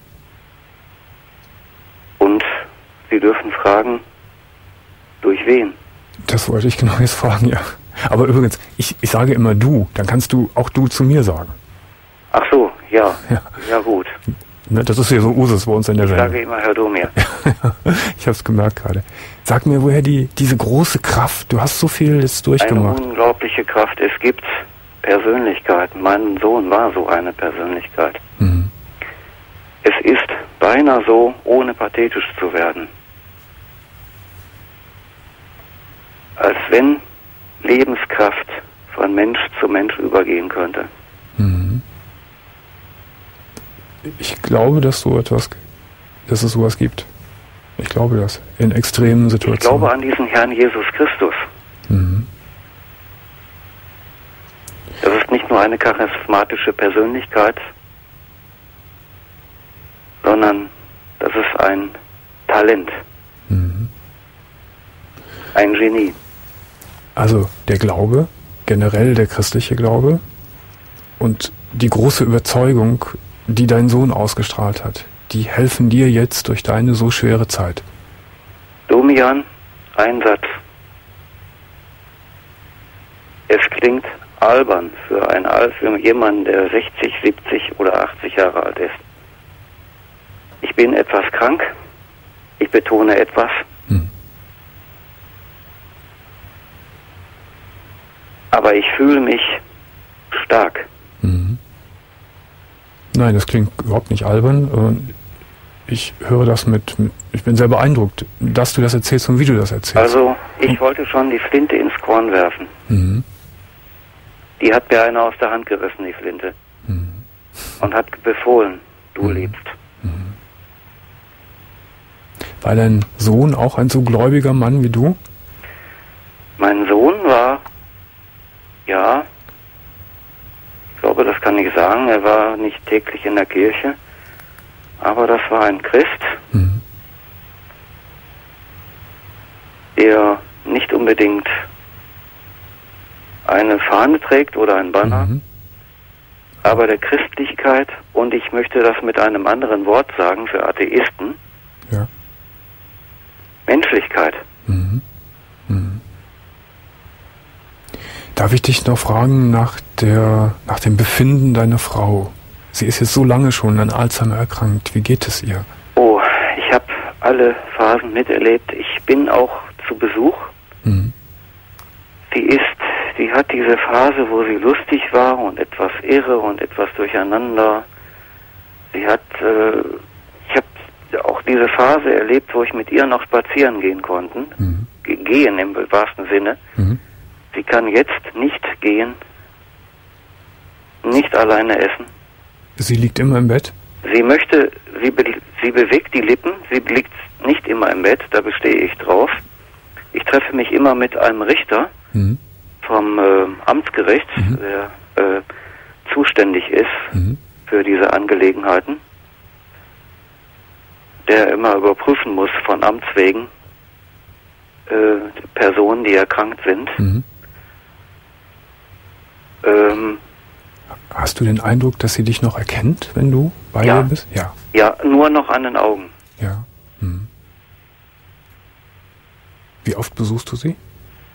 Und Sie dürfen fragen, durch wen? Das wollte ich genau jetzt fragen, ja. Aber übrigens, ich, ich sage immer du, dann kannst du auch du zu mir sagen. Ach so, ja, ja, ja gut. Ne, das ist ja so Usus bei uns in der Ich Welt. sage immer Herr Domir. Ich habe es gemerkt gerade. Sag mir, woher die diese große Kraft, du hast so viel jetzt durchgemacht. Eine unglaubliche Kraft. Es gibt Persönlichkeiten. Mein Sohn war so eine Persönlichkeit. Mhm. Es ist beinahe so, ohne pathetisch zu werden, als wenn Lebenskraft von Mensch zu Mensch übergehen könnte. Mhm. Ich glaube, dass so etwas, dass es sowas gibt. Ich glaube das. In extremen Situationen. Ich glaube an diesen Herrn Jesus Christus. Mhm. Das ist nicht nur eine charismatische Persönlichkeit, sondern das ist ein Talent. Mhm. Ein Genie. Also der Glaube, generell der christliche Glaube und die große Überzeugung, die dein Sohn ausgestrahlt hat, die helfen dir jetzt durch deine so schwere Zeit. Domian, ein Satz. Es klingt albern für, ein, für jemanden, der sechzig, siebzig oder achtzig Jahre alt ist. Ich bin etwas krank. Ich betone etwas. Hm. Aber ich fühle mich stark. Mhm. Nein, das klingt überhaupt nicht albern. Ich höre das mit, mit, ich bin sehr beeindruckt, dass du das erzählst und wie du das erzählst. Also, ich wollte schon die Flinte ins Korn werfen. Mhm. Die hat mir einer aus der Hand gerissen, die Flinte. Mhm. Und hat befohlen, du mhm. lebst. Mhm. War dein Sohn auch ein so gläubiger Mann wie du? Mein Sohn war, ja, ich glaube, das kann ich sagen, er war nicht täglich in der Kirche, aber das war ein Christ, mhm. der nicht unbedingt eine Fahne trägt oder ein Banner, Mhm. aber der Christlichkeit, und ich möchte das mit einem anderen Wort sagen für Atheisten, Ja. Menschlichkeit. Mhm. Mhm. Darf ich dich noch fragen nach der, nach dem Befinden deiner Frau? Sie ist jetzt so lange schon an Alzheimer erkrankt. Wie geht es ihr? Oh, ich habe alle Phasen miterlebt. Ich bin auch zu Besuch. Mhm. Sie ist, sie hat diese Phase, wo sie lustig war und etwas irre und etwas durcheinander. Sie hat, äh, ich habe auch diese Phase erlebt, wo ich mit ihr noch spazieren gehen konnte. Mhm. Ge- Gehen im wahrsten Sinne. Mhm. Sie kann jetzt nicht gehen, nicht alleine essen. Sie liegt immer im Bett? Sie möchte, sie, be, sie bewegt die Lippen, sie liegt nicht immer im Bett, da bestehe ich drauf. Ich treffe mich immer mit einem Richter Mhm. vom äh, Amtsgericht, Mhm. der äh, zuständig ist Mhm. für diese Angelegenheiten, der immer überprüfen muss von Amts wegen äh, Personen, die erkrankt sind. Mhm. Ähm, Hast du den Eindruck, dass sie dich noch erkennt, wenn du bei Ja. ihr bist? Ja. ja, nur noch an den Augen. Ja. Mhm. Wie oft besuchst du sie?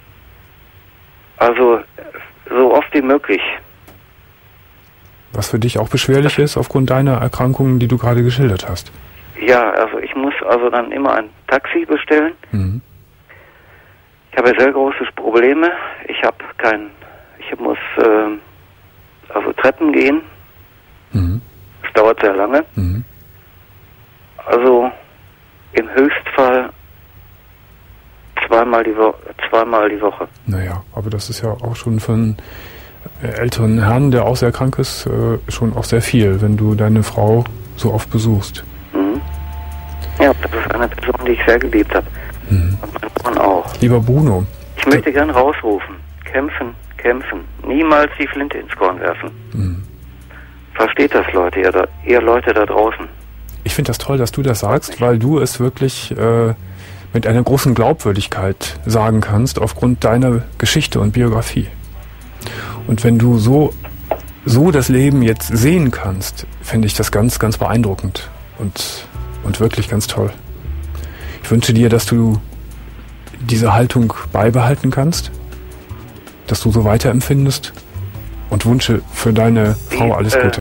Also äh, so oft wie möglich. Was für dich auch beschwerlich ist, aufgrund deiner Erkrankungen, die du gerade geschildert hast. Ja, also ich muss also dann immer ein Taxi bestellen. Mhm. Ich habe sehr große Probleme. Ich habe kein, ich muss äh, also Treppen gehen. Mhm. Es dauert sehr lange. Mhm. Also im Höchstfall zweimal die Woche, zweimal die Woche. Naja, aber das ist ja auch schon für einen älteren Herrn, der auch sehr krank ist, äh, schon auch sehr viel, wenn du deine Frau so oft besuchst. Mhm. Ja, das ist eine Person, die ich sehr geliebt habe. Mhm. Und mein Sohn auch. Lieber Bruno. Ich möchte gern rausrufen. Kämpfen, kämpfen. Niemals die Flinte ins Korn werfen. Mhm. Versteht das, Leute, ihr, da, ihr Leute da draußen? Ich finde das toll, dass du das sagst, weil du es wirklich äh, mit einer großen Glaubwürdigkeit sagen kannst, aufgrund deiner Geschichte und Biografie. Und wenn du so, so das Leben jetzt sehen kannst, finde ich das ganz, ganz beeindruckend und, und wirklich ganz toll. Ich wünsche dir, dass du diese Haltung beibehalten kannst, dass du so weiterempfindest und wünsche für deine Frau alles Wie, äh, Gute.